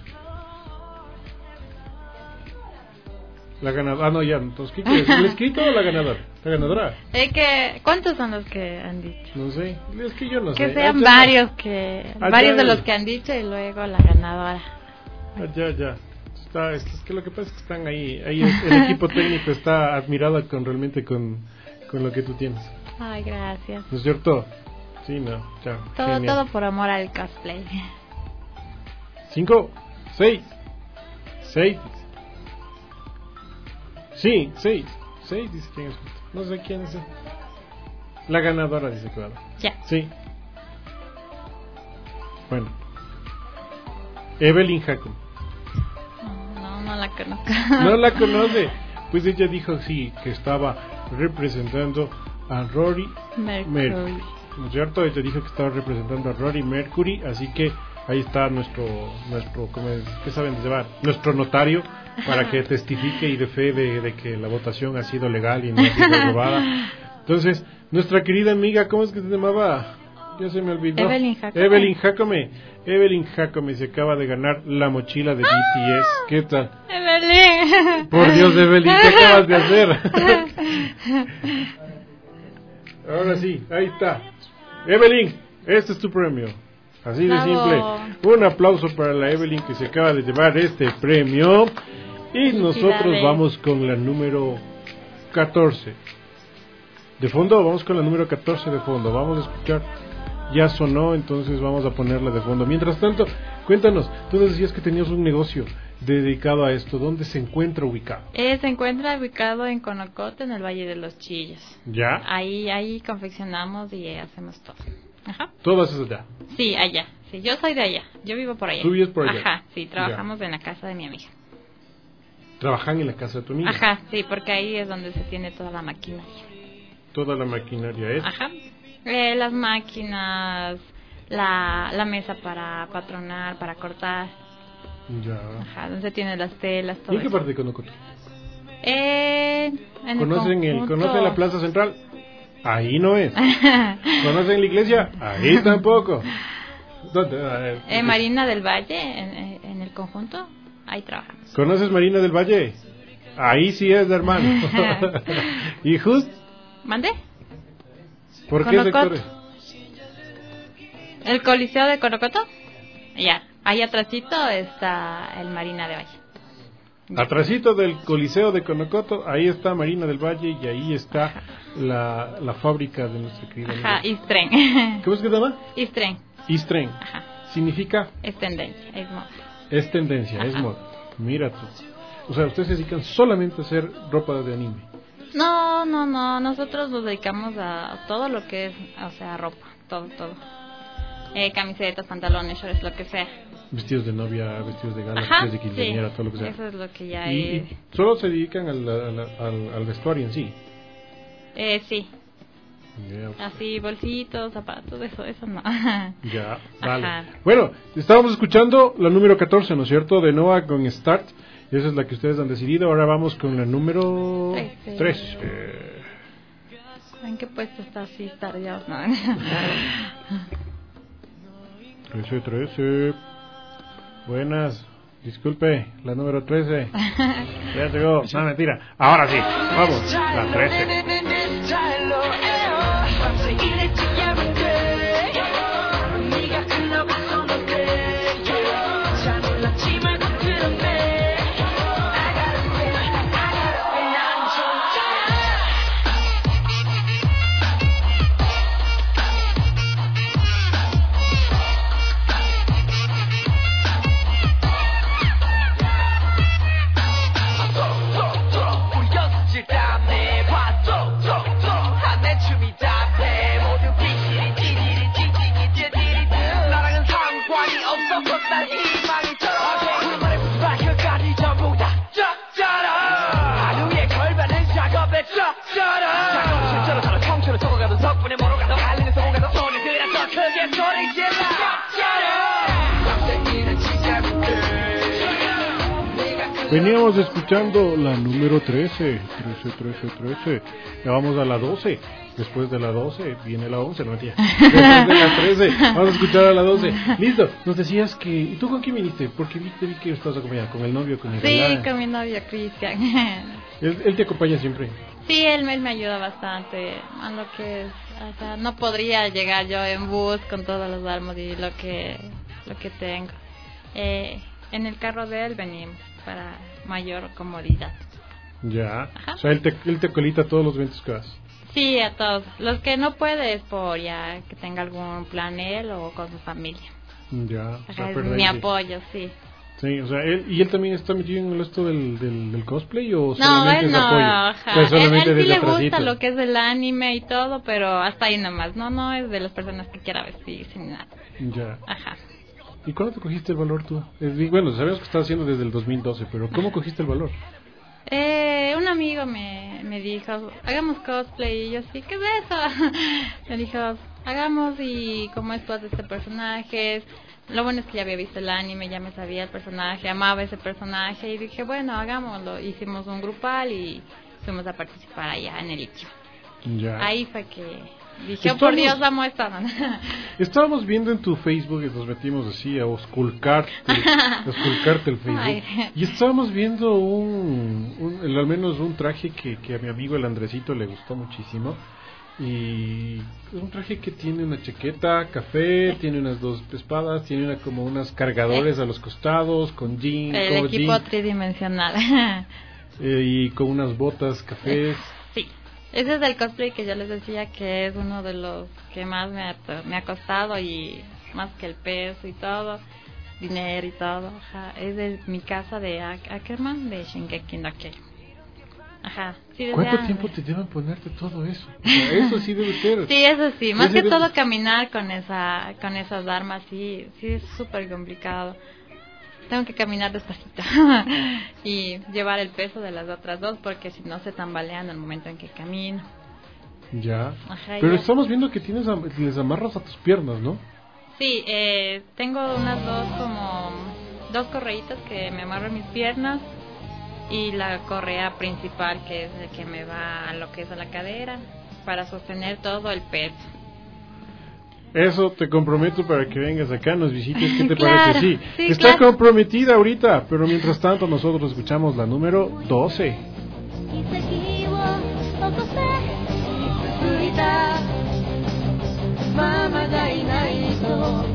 La ganadora. Ah, no, ya. Entonces, ¿qué quieres? ¿El escrito o la ganadora? La ganadora. Es que, ¿cuántos son los que han dicho? No sé. Es que yo no Que sé. sean Allá- varios que allá- varios de los que han dicho y luego la ganadora. Ah, ya, ya. Está, es que lo que pasa es que están ahí. Ahí el, el equipo técnico está admirado con realmente con, con lo que tú tienes. Ay, gracias. ¿No es cierto? Sí, no. Ya. Todo, Genial. todo por amor al cosplay. Cinco, seis, seis. Sí, seis, seis dice quién es. No sé quién es. La ganadora dice que va. Ya. Sí. Bueno. Evelyn Jacom. No, no la conozco. No la conoce. Pues ella dijo sí que estaba representando a Rory Mercury. Mercury. ¿No es cierto? Ella dijo que estaba representando a Rory Mercury, así que ahí está nuestro, nuestro ¿cómo es? ¿Qué saben llevar? Nuestro notario para que testifique y dé fe de, de que la votación ha sido legal y no ha sido robada. Entonces, nuestra querida amiga, ¿cómo es que se llamaba? Ya se me olvidó. Evelyn Jacome. Evelyn Jacome. Evelyn Jacome se acaba de ganar la mochila de B T S. ¿Qué tal? Evelyn. Por Dios, Evelyn, ¿qué acabas de hacer? Ahora sí, ahí está. Evelyn, este es tu premio. Así de Bravo. simple. Un aplauso para la Evelyn que se acaba de llevar este premio. Y nosotros Felicidades. vamos con la número catorce. De fondo, vamos con la número catorce de fondo. Vamos a escuchar. Ya sonó, entonces vamos a ponerla de fondo. Mientras tanto, cuéntanos, tú nos decías que tenías un negocio dedicado a esto. ¿Dónde se encuentra ubicado? Eh, se encuentra ubicado en Conocote, en el Valle de los Chillos. ¿Ya? Ahí, ahí confeccionamos y eh, hacemos todo. Ajá. Todas esas ya. Sí, allá. Sí, yo soy de allá. Yo vivo por allá. ¿Tú vives por allá? Ajá, sí, trabajamos en la casa de mi amiga. Trabajan en la casa de tu amiga. Ajá, sí, porque ahí es donde se tiene toda la maquinaria. Toda la maquinaria es. Ajá. Eh, las máquinas, la, la mesa para patronar, para cortar. Ya. Ajá, donde se tienen las telas, todo ¿Y en qué eso. parte de Conocoto? Eh, en el ¿Conocen, el, conjunto- ¿Conocen la Plaza Central? Ahí no es. ¿Conocen la iglesia? Ahí tampoco. ¿Dónde? A ver, eh, Marina del Valle, en, en el conjunto, ahí trabajamos. ¿Conoces Marina del Valle? Ahí sí es, hermano. ¿Y Just? ¿Mande? ¿Por qué sectores? ¿El Coliseo de Corocoto? Ya, ahí atrásito está el Marina del Valle. Atrásito del Coliseo de Conocoto, ahí está Marina del Valle y ahí está la, la fábrica de nuestra querida. Ajá, Istren. ¿Cómo es que se llama? Istren. Istren. Ajá. ¿Significa? Es tendencia, es moda. Es tendencia, Ajá. es moda. Mira tú. O sea, ustedes se dedican solamente a hacer ropa de anime. No, no, no, nosotros nos dedicamos a todo lo que es, o sea, ropa, todo, todo. Eh, camisetas, pantalones, shorts, lo que sea. Vestidos de novia, vestidos de gala, Ajá, vestidos de quinceañera, sí, todo lo que sea. Eso es lo que ya y, es. Y solo se dedican al, al, al, al vestuario en sí. Eh, sí. Yeah, okay. Así, bolsitos, zapatos, eso, eso no. Ya, vale. Ajá. Bueno, estábamos escuchando la número catorce, ¿no es cierto? De Noah con Start. Esa es la que ustedes han decidido. Ahora vamos con la número trece. ¿En qué puesto está así? Está ya. No. trece, trece. Buenas. Disculpe, la número trece. Ya llegó. No, mentira. Ahora sí. Vamos. La trece. Veníamos escuchando la número trece, trece, trece, trece. Ya vamos a la doce. Después de la doce viene la once, no tía. Después de la trece, vamos a escuchar a la doce. Listo. Nos decías que... ¿Y tú con quién viniste? Porque vi, vi que estás acompañada. ¿Con el novio? ¿Con el Sí, galán? Con mi novio, Cristian. ¿Él, ¿Él te acompaña siempre? Sí, él me, me ayuda bastante. A lo que es... O sea, no podría llegar yo en bus con todas las armas y lo que, lo que tengo. Eh, en el carro de él venimos para mayor comodidad. Ya. Ajá. O sea, él te, él te colita todos los eventos que vas. Sí, a todos. Los que no puede es por ya que tenga algún plan él o con su familia. Ya. O sea, es mi apoyo, sí. Sí, o sea, él, ¿y él también está metido en esto del, del, del cosplay o no, solamente él es no, apoyo? Ajá. O sea, solamente él, él sí le atrasito. gusta lo que es el anime y todo, pero hasta ahí nomás. No, no es de las personas que quiera vestir sin nada. Ya. Ajá. ¿Y cuándo te cogiste el valor tú? Es, bueno, sabemos que estás haciendo desde el dos mil doce, pero ¿cómo cogiste el valor? Eh, un amigo me, me dijo, hagamos cosplay, y yo así, ¿qué es eso? Me dijo, hagamos y como es tú haces este personaje. Lo bueno es que ya había visto el anime, ya me sabía el personaje, amaba ese personaje y dije, bueno, hagámoslo. Hicimos un grupal y fuimos a participar allá en el Ichio. Ya. Ahí fue que dije, oh, por Dios, amo esto. Estábamos viendo en tu Facebook y nos metimos así a osculcarte, a osculcarte el Facebook. Ay. Y estábamos viendo un, un, al menos un traje que, que a mi amigo el Andresito le gustó muchísimo. Y un traje que tiene una chaqueta café, tiene unas dos espadas, tiene una, como unos cargadores a los costados, con jean, el con equipo jean, tridimensional. eh, y con unas botas cafés. Sí, ese es el cosplay que yo les decía que es uno de los que más me ha, me ha costado, y más que el peso y todo, dinero y todo. Ajá. Es de mi casa de Ackerman, de Shingeki no Kyojin. Ajá. Sí, ¿cuánto ya... tiempo te llevan ponerte todo eso? O sea, eso sí debe ser. Sí, eso sí. Más Ese que debe... todo caminar con esa con esas armas, sí, sí es súper complicado. Tengo que caminar despacito y llevar el peso de las otras dos, porque si no se tambalean al momento en que camino. Ya. Ajá, pero ya. Estamos viendo que tienes les amarras a tus piernas, ¿no? Sí, eh, tengo unas dos como dos correitas que me amarran mis piernas. Y la correa principal, que es el que me va a lo que es a la cadera. para sostener todo el peso. Eso te comprometo para que vengas acá, nos visites. ¿Qué te Claro, parece? Sí, sí, está claro. comprometida ahorita, pero mientras tanto nosotros escuchamos la número doce. 潔を残せついたママがいないと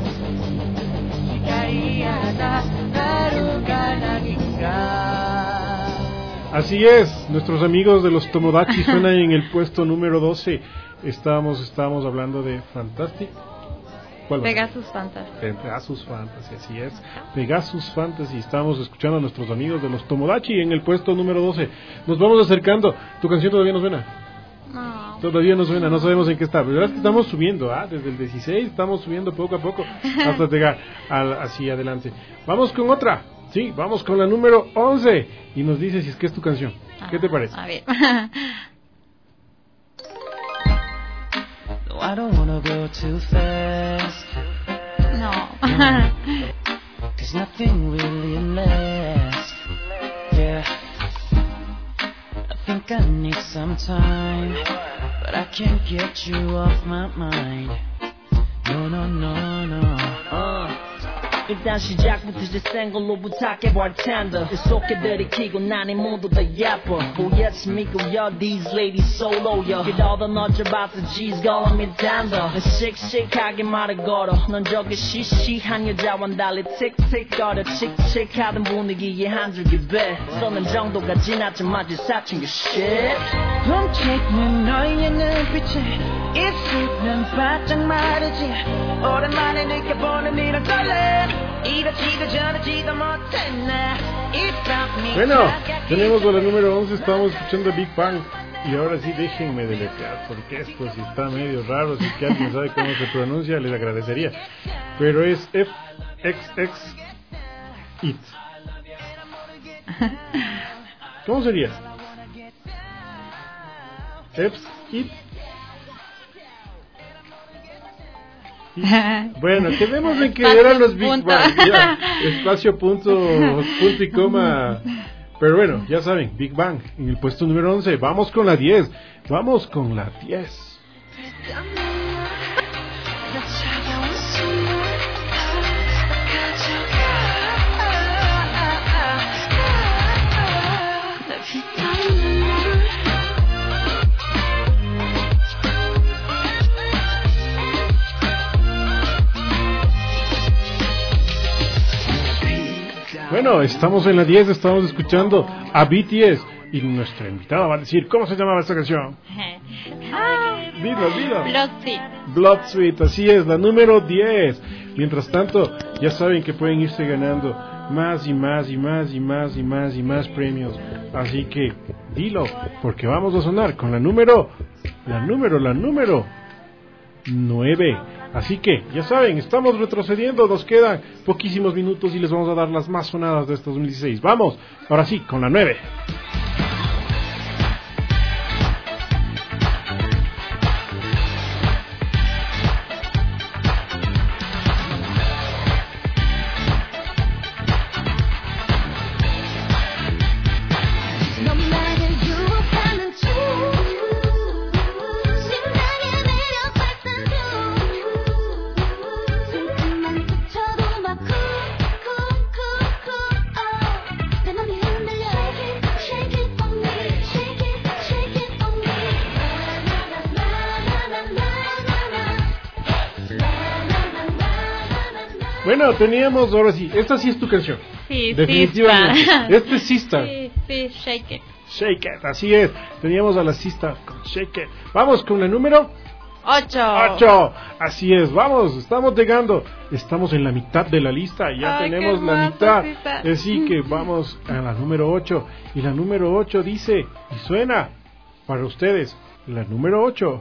光あなたるか何か Así es, nuestros amigos de los Tomodachi suenan en el puesto número doce. Estábamos, estábamos hablando de Fantastic. ¿Cuál va a ser? Pegasus Fantasy. Pegasus Fantasy, así es. Pegasus Fantasy. Estamos escuchando a nuestros amigos de los Tomodachi en el puesto número doce. Nos vamos acercando. ¿Tu canción todavía no suena? No. Todavía no suena, no sabemos en qué está. Pero la verdad es que estamos subiendo, ¿ah? Desde el dieciséis estamos subiendo poco a poco hasta llegar al, así adelante. Vamos con otra. Sí, vamos con la número once. Y nos dice si es que es tu canción. ¿Qué te parece? A ver. No, I don't wanna go too fast. No. Cause nothing really lasts. Yeah. I think I need some time, but I can't get you off my mind. No, no, no, no. Uh. 일단 시작부터 제 걸로 부탁해 bartender 계속해 들이키고 난이 모두 다 예뻐 보였습니까 these ladies solo yo 그러다 너져봐서 G's calling me tender 씩씩하게 말을 걸어 넌 저기 시시한 여자와는 달리 틱틱거려 칙칙하던 분위기에 한 줄기 배 쏘는 정도가 지나치면 사춘기 shit 훔치는 너의 눈빛에 입술은 바짝 마르지 오랜만에 느껴보는 이런 설렘 Bueno, tenemos a la número once, estamos escuchando Big Bang. Y ahora sí déjenme deletrear, porque esto si está medio raro, si que alguien sabe cómo se pronuncia, les agradecería. Pero es F X X It. ¿Cómo sería? F It. Bueno, quedemos en que eran los Big Bang, ya, espacio, punto, punto y coma. Pero bueno, ya saben, Big Bang en el puesto número once. Vamos con la diez. Vamos con la diez. Bueno, estamos en la diez, estamos escuchando a B T S y nuestra invitada va a decir, ¿cómo se llamaba esta canción? Ah, Dilo, dilo. Blood Sweet. Blood Sweet, así es, la número diez. Mientras tanto, ya saben que pueden irse ganando más y más y más y más y más y más premios. Así que, dilo, porque vamos a sonar con la número, la número, la número nueve. Así que, ya saben, estamos retrocediendo, nos quedan poquísimos minutos y les vamos a dar las más sonadas de este dos mil dieciséis. Vamos, ahora sí, con la nueve. Bueno, teníamos, ahora sí, esta sí es tu canción. Sí, definitivamente. Sister. Este es Sister. Sí, sí, Shake It. Shake It, así es. Teníamos a la Sister con Shake It. Vamos con la número ocho. ocho. Así es, vamos, estamos llegando. Estamos en la mitad de la lista. Ya Ay, tenemos qué la hermoso, mitad. Sister. Así que vamos a la número ocho. Y la número ocho dice, y suena para ustedes, la número ocho.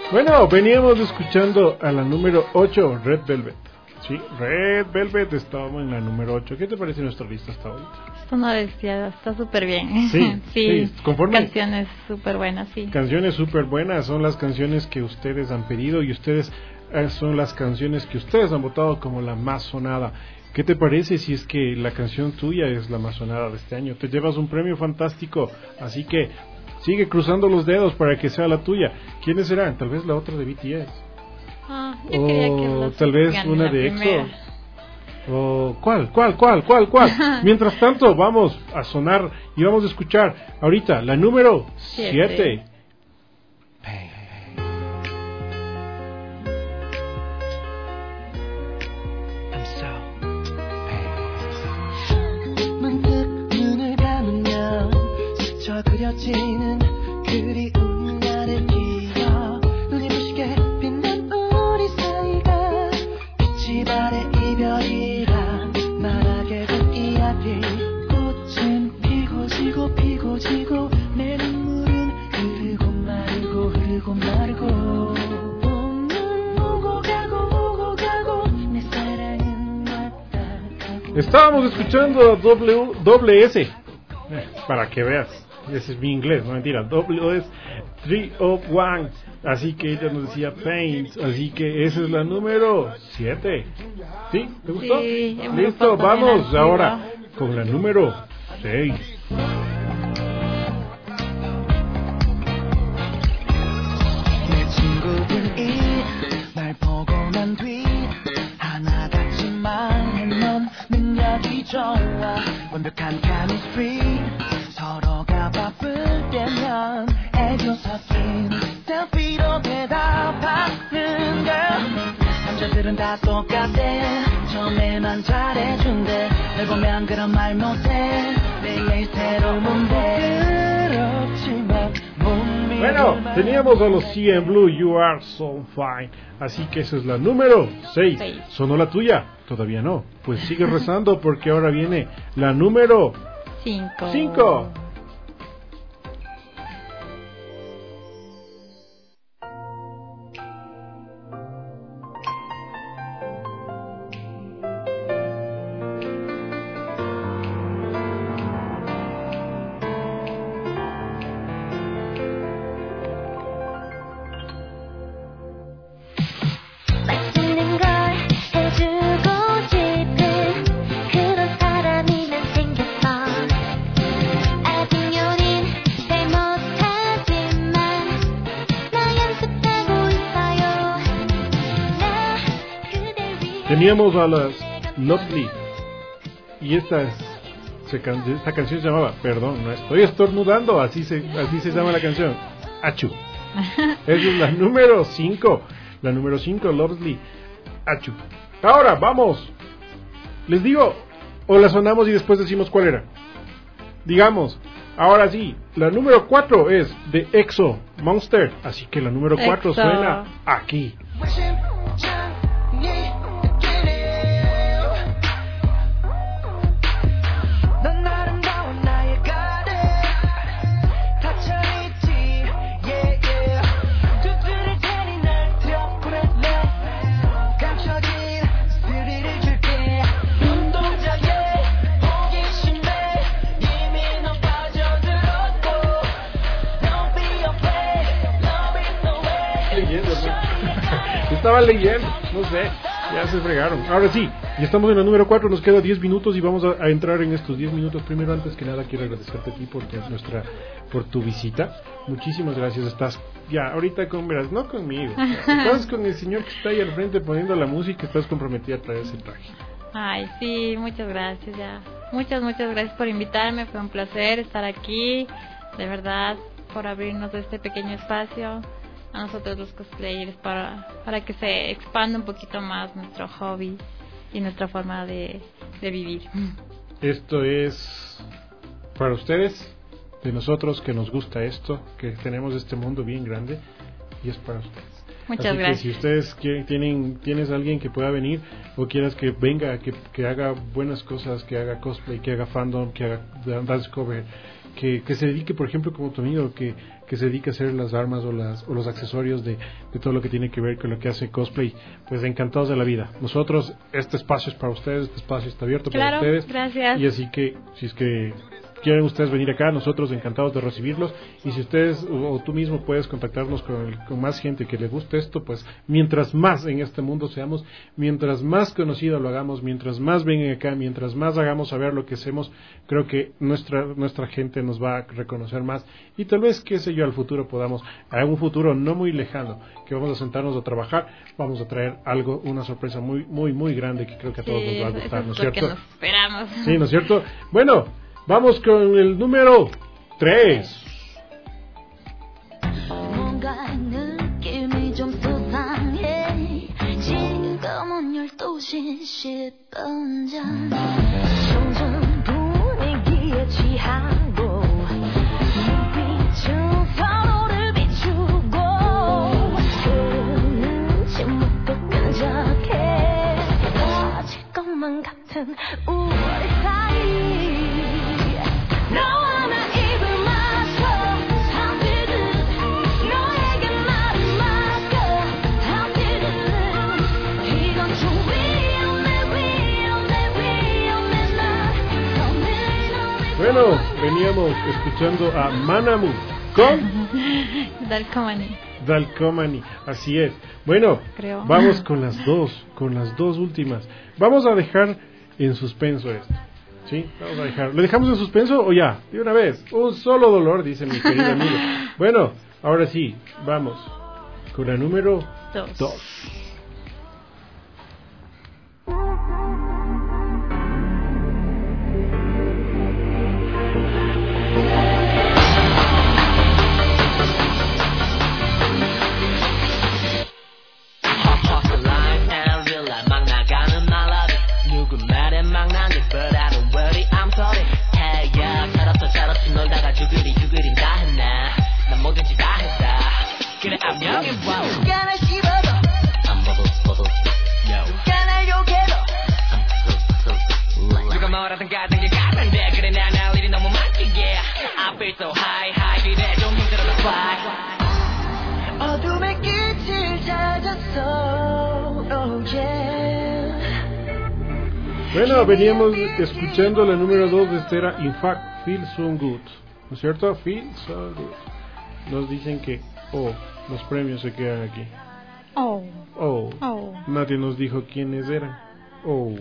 Bueno, veníamos escuchando a la número ocho, Red Velvet. Sí, Red Velvet, estábamos en la número ocho. ¿Qué te parece nuestra lista hasta ahorita? Esto no decía, está súper bien. Sí, sí, sí, conforme. Canciones súper buenas, sí. Canciones súper buenas, son las canciones que ustedes han pedido y ustedes eh, son las canciones que ustedes han votado como la más sonada. ¿Qué te parece si es que la canción tuya es la más sonada de este año? Te llevas un premio fantástico, así que sigue cruzando los dedos para que sea la tuya. ¿Quiénes serán? Tal vez la otra de B T S. Ah, yo quería que O los tal vez ganen una la de EXO. primera. O ¿cuál, cuál, cuál, cuál, cuál? Mientras tanto, vamos a sonar y vamos a escuchar ahorita la número siete. 문득 눈을 감으면 스쳐 그려지는 그리운 나를 기억 눈이 부시게 빛난 우리 사이가 빛이 발의 이별이란 말하게 된 이야기 꽃은 피고 지고 피고 지고 내 눈물은 흐르고 마르고 흐르고 마르고 봄은 오고 가고 오고 가고 내 사랑은 왔다 가고. Estábamos escuchando a W, doble S, eh, para que veas, ese es mi inglés, no mentira, W S tres oh one, así que ella nos decía Paint, así que esa es la número siete. ¿Sí? ¿Te gustó? Sí, Listo, vamos ahora con la número seis. 내 친구들이 날 보고 난 뒤 하나같지만 넌 능력이 좋아 완벽한 chemistry 서로가 바쁠 때면 애교 섞인 셀피로 대답하는 girl 남자들은 다 똑같아 처음에만 잘해준대 널 보면 그런 말 못해 매일 새로운 부끄럽지만 Bueno, teníamos a los C N Blue, You Are So Fine. Así que esa es la número seis. ¿Sonó la tuya? Todavía no. Pues sigue rezando porque ahora viene la número cinco. 맛있는 걸 해주고 싶은 그런 사람이 난 생겼어. 아직 요린 잘 못하지만 나 연습하고 있어요. 나 그댈 위해 Teníamos a las Lovely. Y esta, es- se can- esta canción se llamaba, perdón, no estoy estornudando, así se, así se llama la canción. Achu. Esa es la número cinco. La número cinco, Lovely. Achu. Ahora, vamos. Les digo, o la sonamos y después decimos cuál era. Digamos, ahora sí, la número cuatro es de EXO, Monster. Así que la número cuatro EXO. suena aquí. 넌 아름다운 나의 가든 닫혀있지 yeah yeah 두드릴 테니 날 들여보낼래 감춰진 스릴을 줄게 눈동자에 호기심에 이미 넌 빠져들었고 Don't be afraid love is the way Leyendo, ¿no? Estaba leyendo, no sé, ya se fregaron. Ahora sí, y estamos en la número cuatro, nos queda diez minutos y vamos a, a entrar en estos diez minutos. Primero, antes que nada, quiero agradecerte a ti por tu, nuestra, por tu visita. Muchísimas gracias. Estás ya ahorita con, verás, no conmigo, estás con el señor que está ahí al frente poniendo la música, estás comprometida a traer ese traje. Ay, sí, muchas gracias ya. Muchas, muchas gracias por invitarme. Fue un placer estar aquí. De verdad, por abrirnos este pequeño espacio a nosotros los cosplayers para, para que se expanda un poquito más nuestro hobby y nuestra forma de, de vivir. Esto es para ustedes, de nosotros que nos gusta esto, que tenemos este mundo bien grande, y es para ustedes. Muchas Así gracias. que si ustedes quieren, tienen, tienes alguien que pueda venir o quieras que venga, que, que haga buenas cosas, que haga cosplay, que haga fandom, que haga dance cover, que, que se dedique, por ejemplo, como tu amigo, que, que se dedique a hacer las armas o, las, o los accesorios de, de todo lo que tiene que ver con lo que hace cosplay, pues encantados de la vida. Nosotros, este espacio es para ustedes, este espacio está abierto claro, para ustedes. Gracias. Y así que, si es que quieren ustedes venir acá, nosotros encantados de recibirlos. Y si ustedes o, o tú mismo puedes contactarnos con, el, con más gente que le guste esto, pues mientras más en este mundo seamos, mientras más conocido lo hagamos, mientras más vengan acá, mientras más hagamos saber lo que hacemos, creo que nuestra nuestra gente nos va a reconocer más. Y tal vez, qué sé yo, al futuro podamos, a un futuro no muy lejano, que vamos a sentarnos a trabajar, vamos a traer algo, una sorpresa muy, muy, muy grande que creo que a todos sí, nos va a gustar, ¿no es es lo cierto? que nos esperamos. Sí, ¿no es cierto? Bueno, vamos con el número tres. 뭔가 느낌이 좀 수상해 지금은 열두 시 십 분 전 점점 분위기에 취하고 눈빛은 서로를 비추고 흐르는 침묵도 끈적해 터질 것만 같은 우리 사이 너와 나 입을 맞춰 잠들듯 너에게 말을 막아 잠들듯 이건 좀 위험해 위험해 위험해 나 Bueno, veníamos escuchando a Manamu con Dalcomani. Dalcomani, así es. Bueno, Creo. vamos con las dos, con las dos últimas. Vamos a dejar en suspenso esto. ¿Sí? Vamos a dejar. ¿Lo dejamos en suspenso o ya? De una vez. Un solo dolor, dice mi querido amigo. Bueno, ahora sí, vamos con la número Dos. dos. 어둠의 끝을 찾았어 oh yeah. Bueno, veníamos escuchando la número dos de esta era In Fact, Feel So Good, ¿no es cierto? Feel So Good. Nos dicen que, oh, los premios se quedan aquí. Oh. Oh. Oh. Nadie nos dijo quiénes eran. Oh.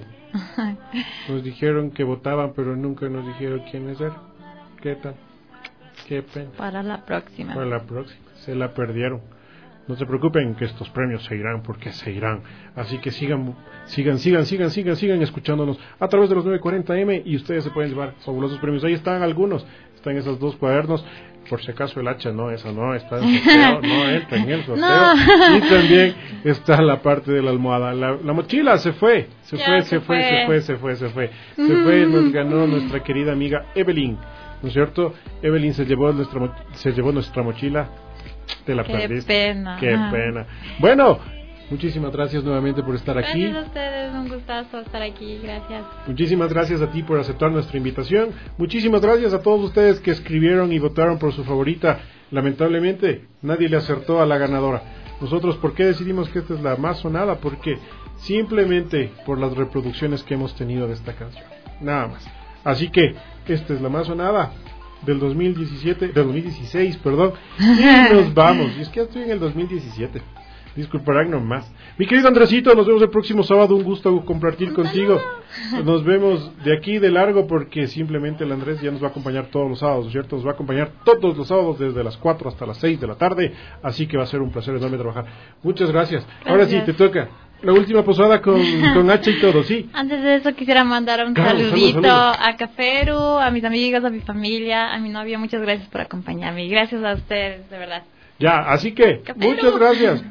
Nos dijeron que votaban, pero nunca nos dijeron quiénes eran. ¿Qué tal? Qué pena. Para la próxima. Para la próxima. Se la perdieron. No se preocupen que estos premios se irán porque se irán. Así que sigan, sigan, sigan, sigan, sigan, sigan escuchándonos a través de los nueve cuarenta eme y ustedes se pueden llevar fabulosos premios. Ahí están algunos. Están esos dos cuadernos. Por si acaso el hacha no, esa no está en el sorteo, no entra en el sorteo. No. Y también está la parte de la almohada. La, la mochila se fue, se ya, fue, se, se fue, fue, se fue, se fue, se fue. Se mm. fue, nos ganó nuestra querida amiga Evelyn. ¿No es cierto? Evelyn se llevó nuestra, se llevó nuestra mochila. Te la Qué perdiste. pena. Qué Ajá. pena. Bueno, muchísimas gracias nuevamente por estar aquí. Gracias a ustedes, un gustazo estar aquí, gracias. Muchísimas gracias a ti por aceptar nuestra invitación. Muchísimas gracias a todos ustedes que escribieron y votaron por su favorita. Lamentablemente, nadie le acertó a la ganadora. Nosotros, ¿por qué decidimos que esta es la más sonada? Porque simplemente por las reproducciones que hemos tenido de esta canción. Nada más. Así que, esta es la más sonada del dos mil diecisiete, del dos mil dieciséis, perdón, y nos vamos. Y es que ya estoy en el dos mil diecisiete. Disculparán nomás. Mi querido Andresito, nos vemos el próximo sábado. Un gusto compartir contigo. Nos vemos de aquí de largo porque simplemente el Andrés ya nos va a acompañar todos los sábados, ¿cierto? Nos va a acompañar todos los sábados desde las cuatro hasta las seis de la tarde. Así que va a ser un placer enorme trabajar. Muchas gracias. gracias. Ahora sí, te toca. La última posada con, con H y todo, ¿sí? Antes de eso quisiera mandar un claro, saludito salud, salud. a Caferu, a mis amigos, a mi familia, a mi novio. Muchas gracias por acompañarme y gracias a ustedes, de verdad. Ya, así que, Caferu. muchas gracias.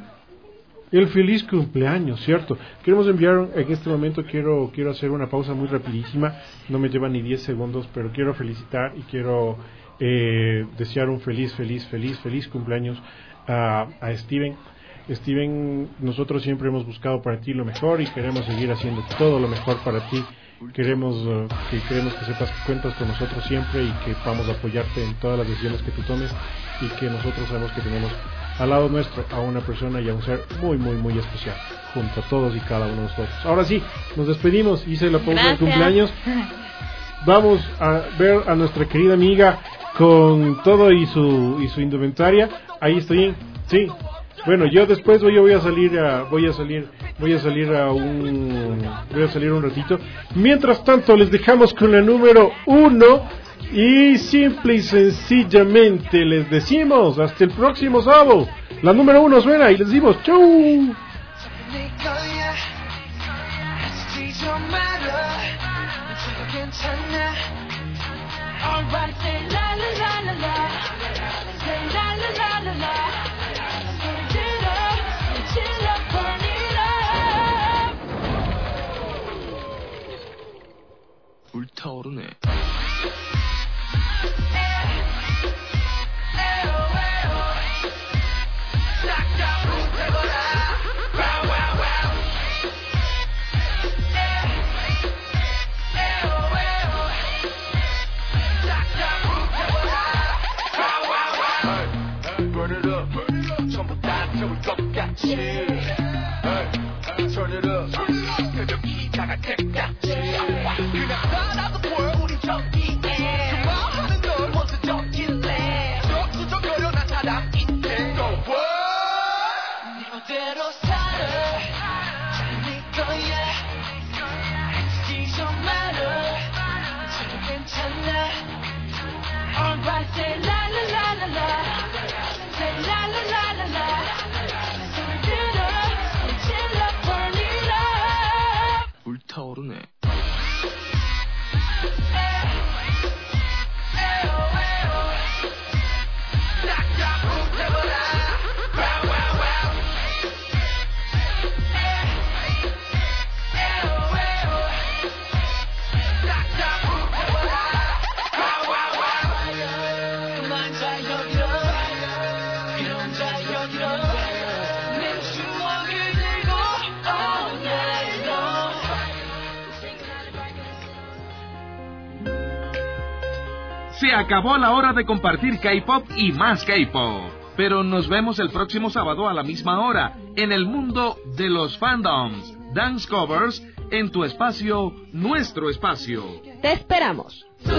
El feliz cumpleaños, ¿cierto? Queremos enviar, en este momento quiero quiero hacer una pausa muy rapidísima, no me lleva ni diez segundos, pero quiero felicitar y quiero eh, desear un feliz, feliz, feliz, feliz cumpleaños a, a Steven. Steven, nosotros siempre hemos buscado para ti lo mejor y queremos seguir haciendo todo lo mejor para ti Queremos uh, que queremos que sepas que cuentas con nosotros siempre y que vamos a apoyarte en todas las decisiones que tú tomes y que nosotros sabemos que tenemos al lado nuestro a una persona y a un ser muy muy muy especial junto a todos y cada uno de nosotros. Ahora sí, nos despedimos. Hice la pausa del cumpleaños. Vamos a ver a nuestra querida amiga con todo y su y su indumentaria. Ahí estoy. Sí. Bueno, yo después voy, yo voy a salir a, voy a salir, voy a salir a un, voy a salir un ratito. Mientras tanto, les dejamos con la número uno y simple y sencillamente les decimos hasta el próximo sábado. La número uno suena y les decimos chau. 불타오르네. Burn it up, 전부 다 태울 것 같이. Turn it up, 새벽이 다가갈 같이. 그냥 따라서 보여 우리 저기에. 좋아하는 걸 먼저 적길래. 수적거려 난 사람인데. Go what? 네 멋대로 살아. 네 거야. 지좀 말아. 지금 괜찮아. Alright, say la la la la la. Say la la la la la. Turn it up until I burn it up. 불타오르네. Se acabó la hora de compartir K-pop y más K-pop. Pero nos vemos el próximo sábado a la misma hora en el mundo de los fandoms, dance covers, en tu espacio, nuestro espacio. Te esperamos.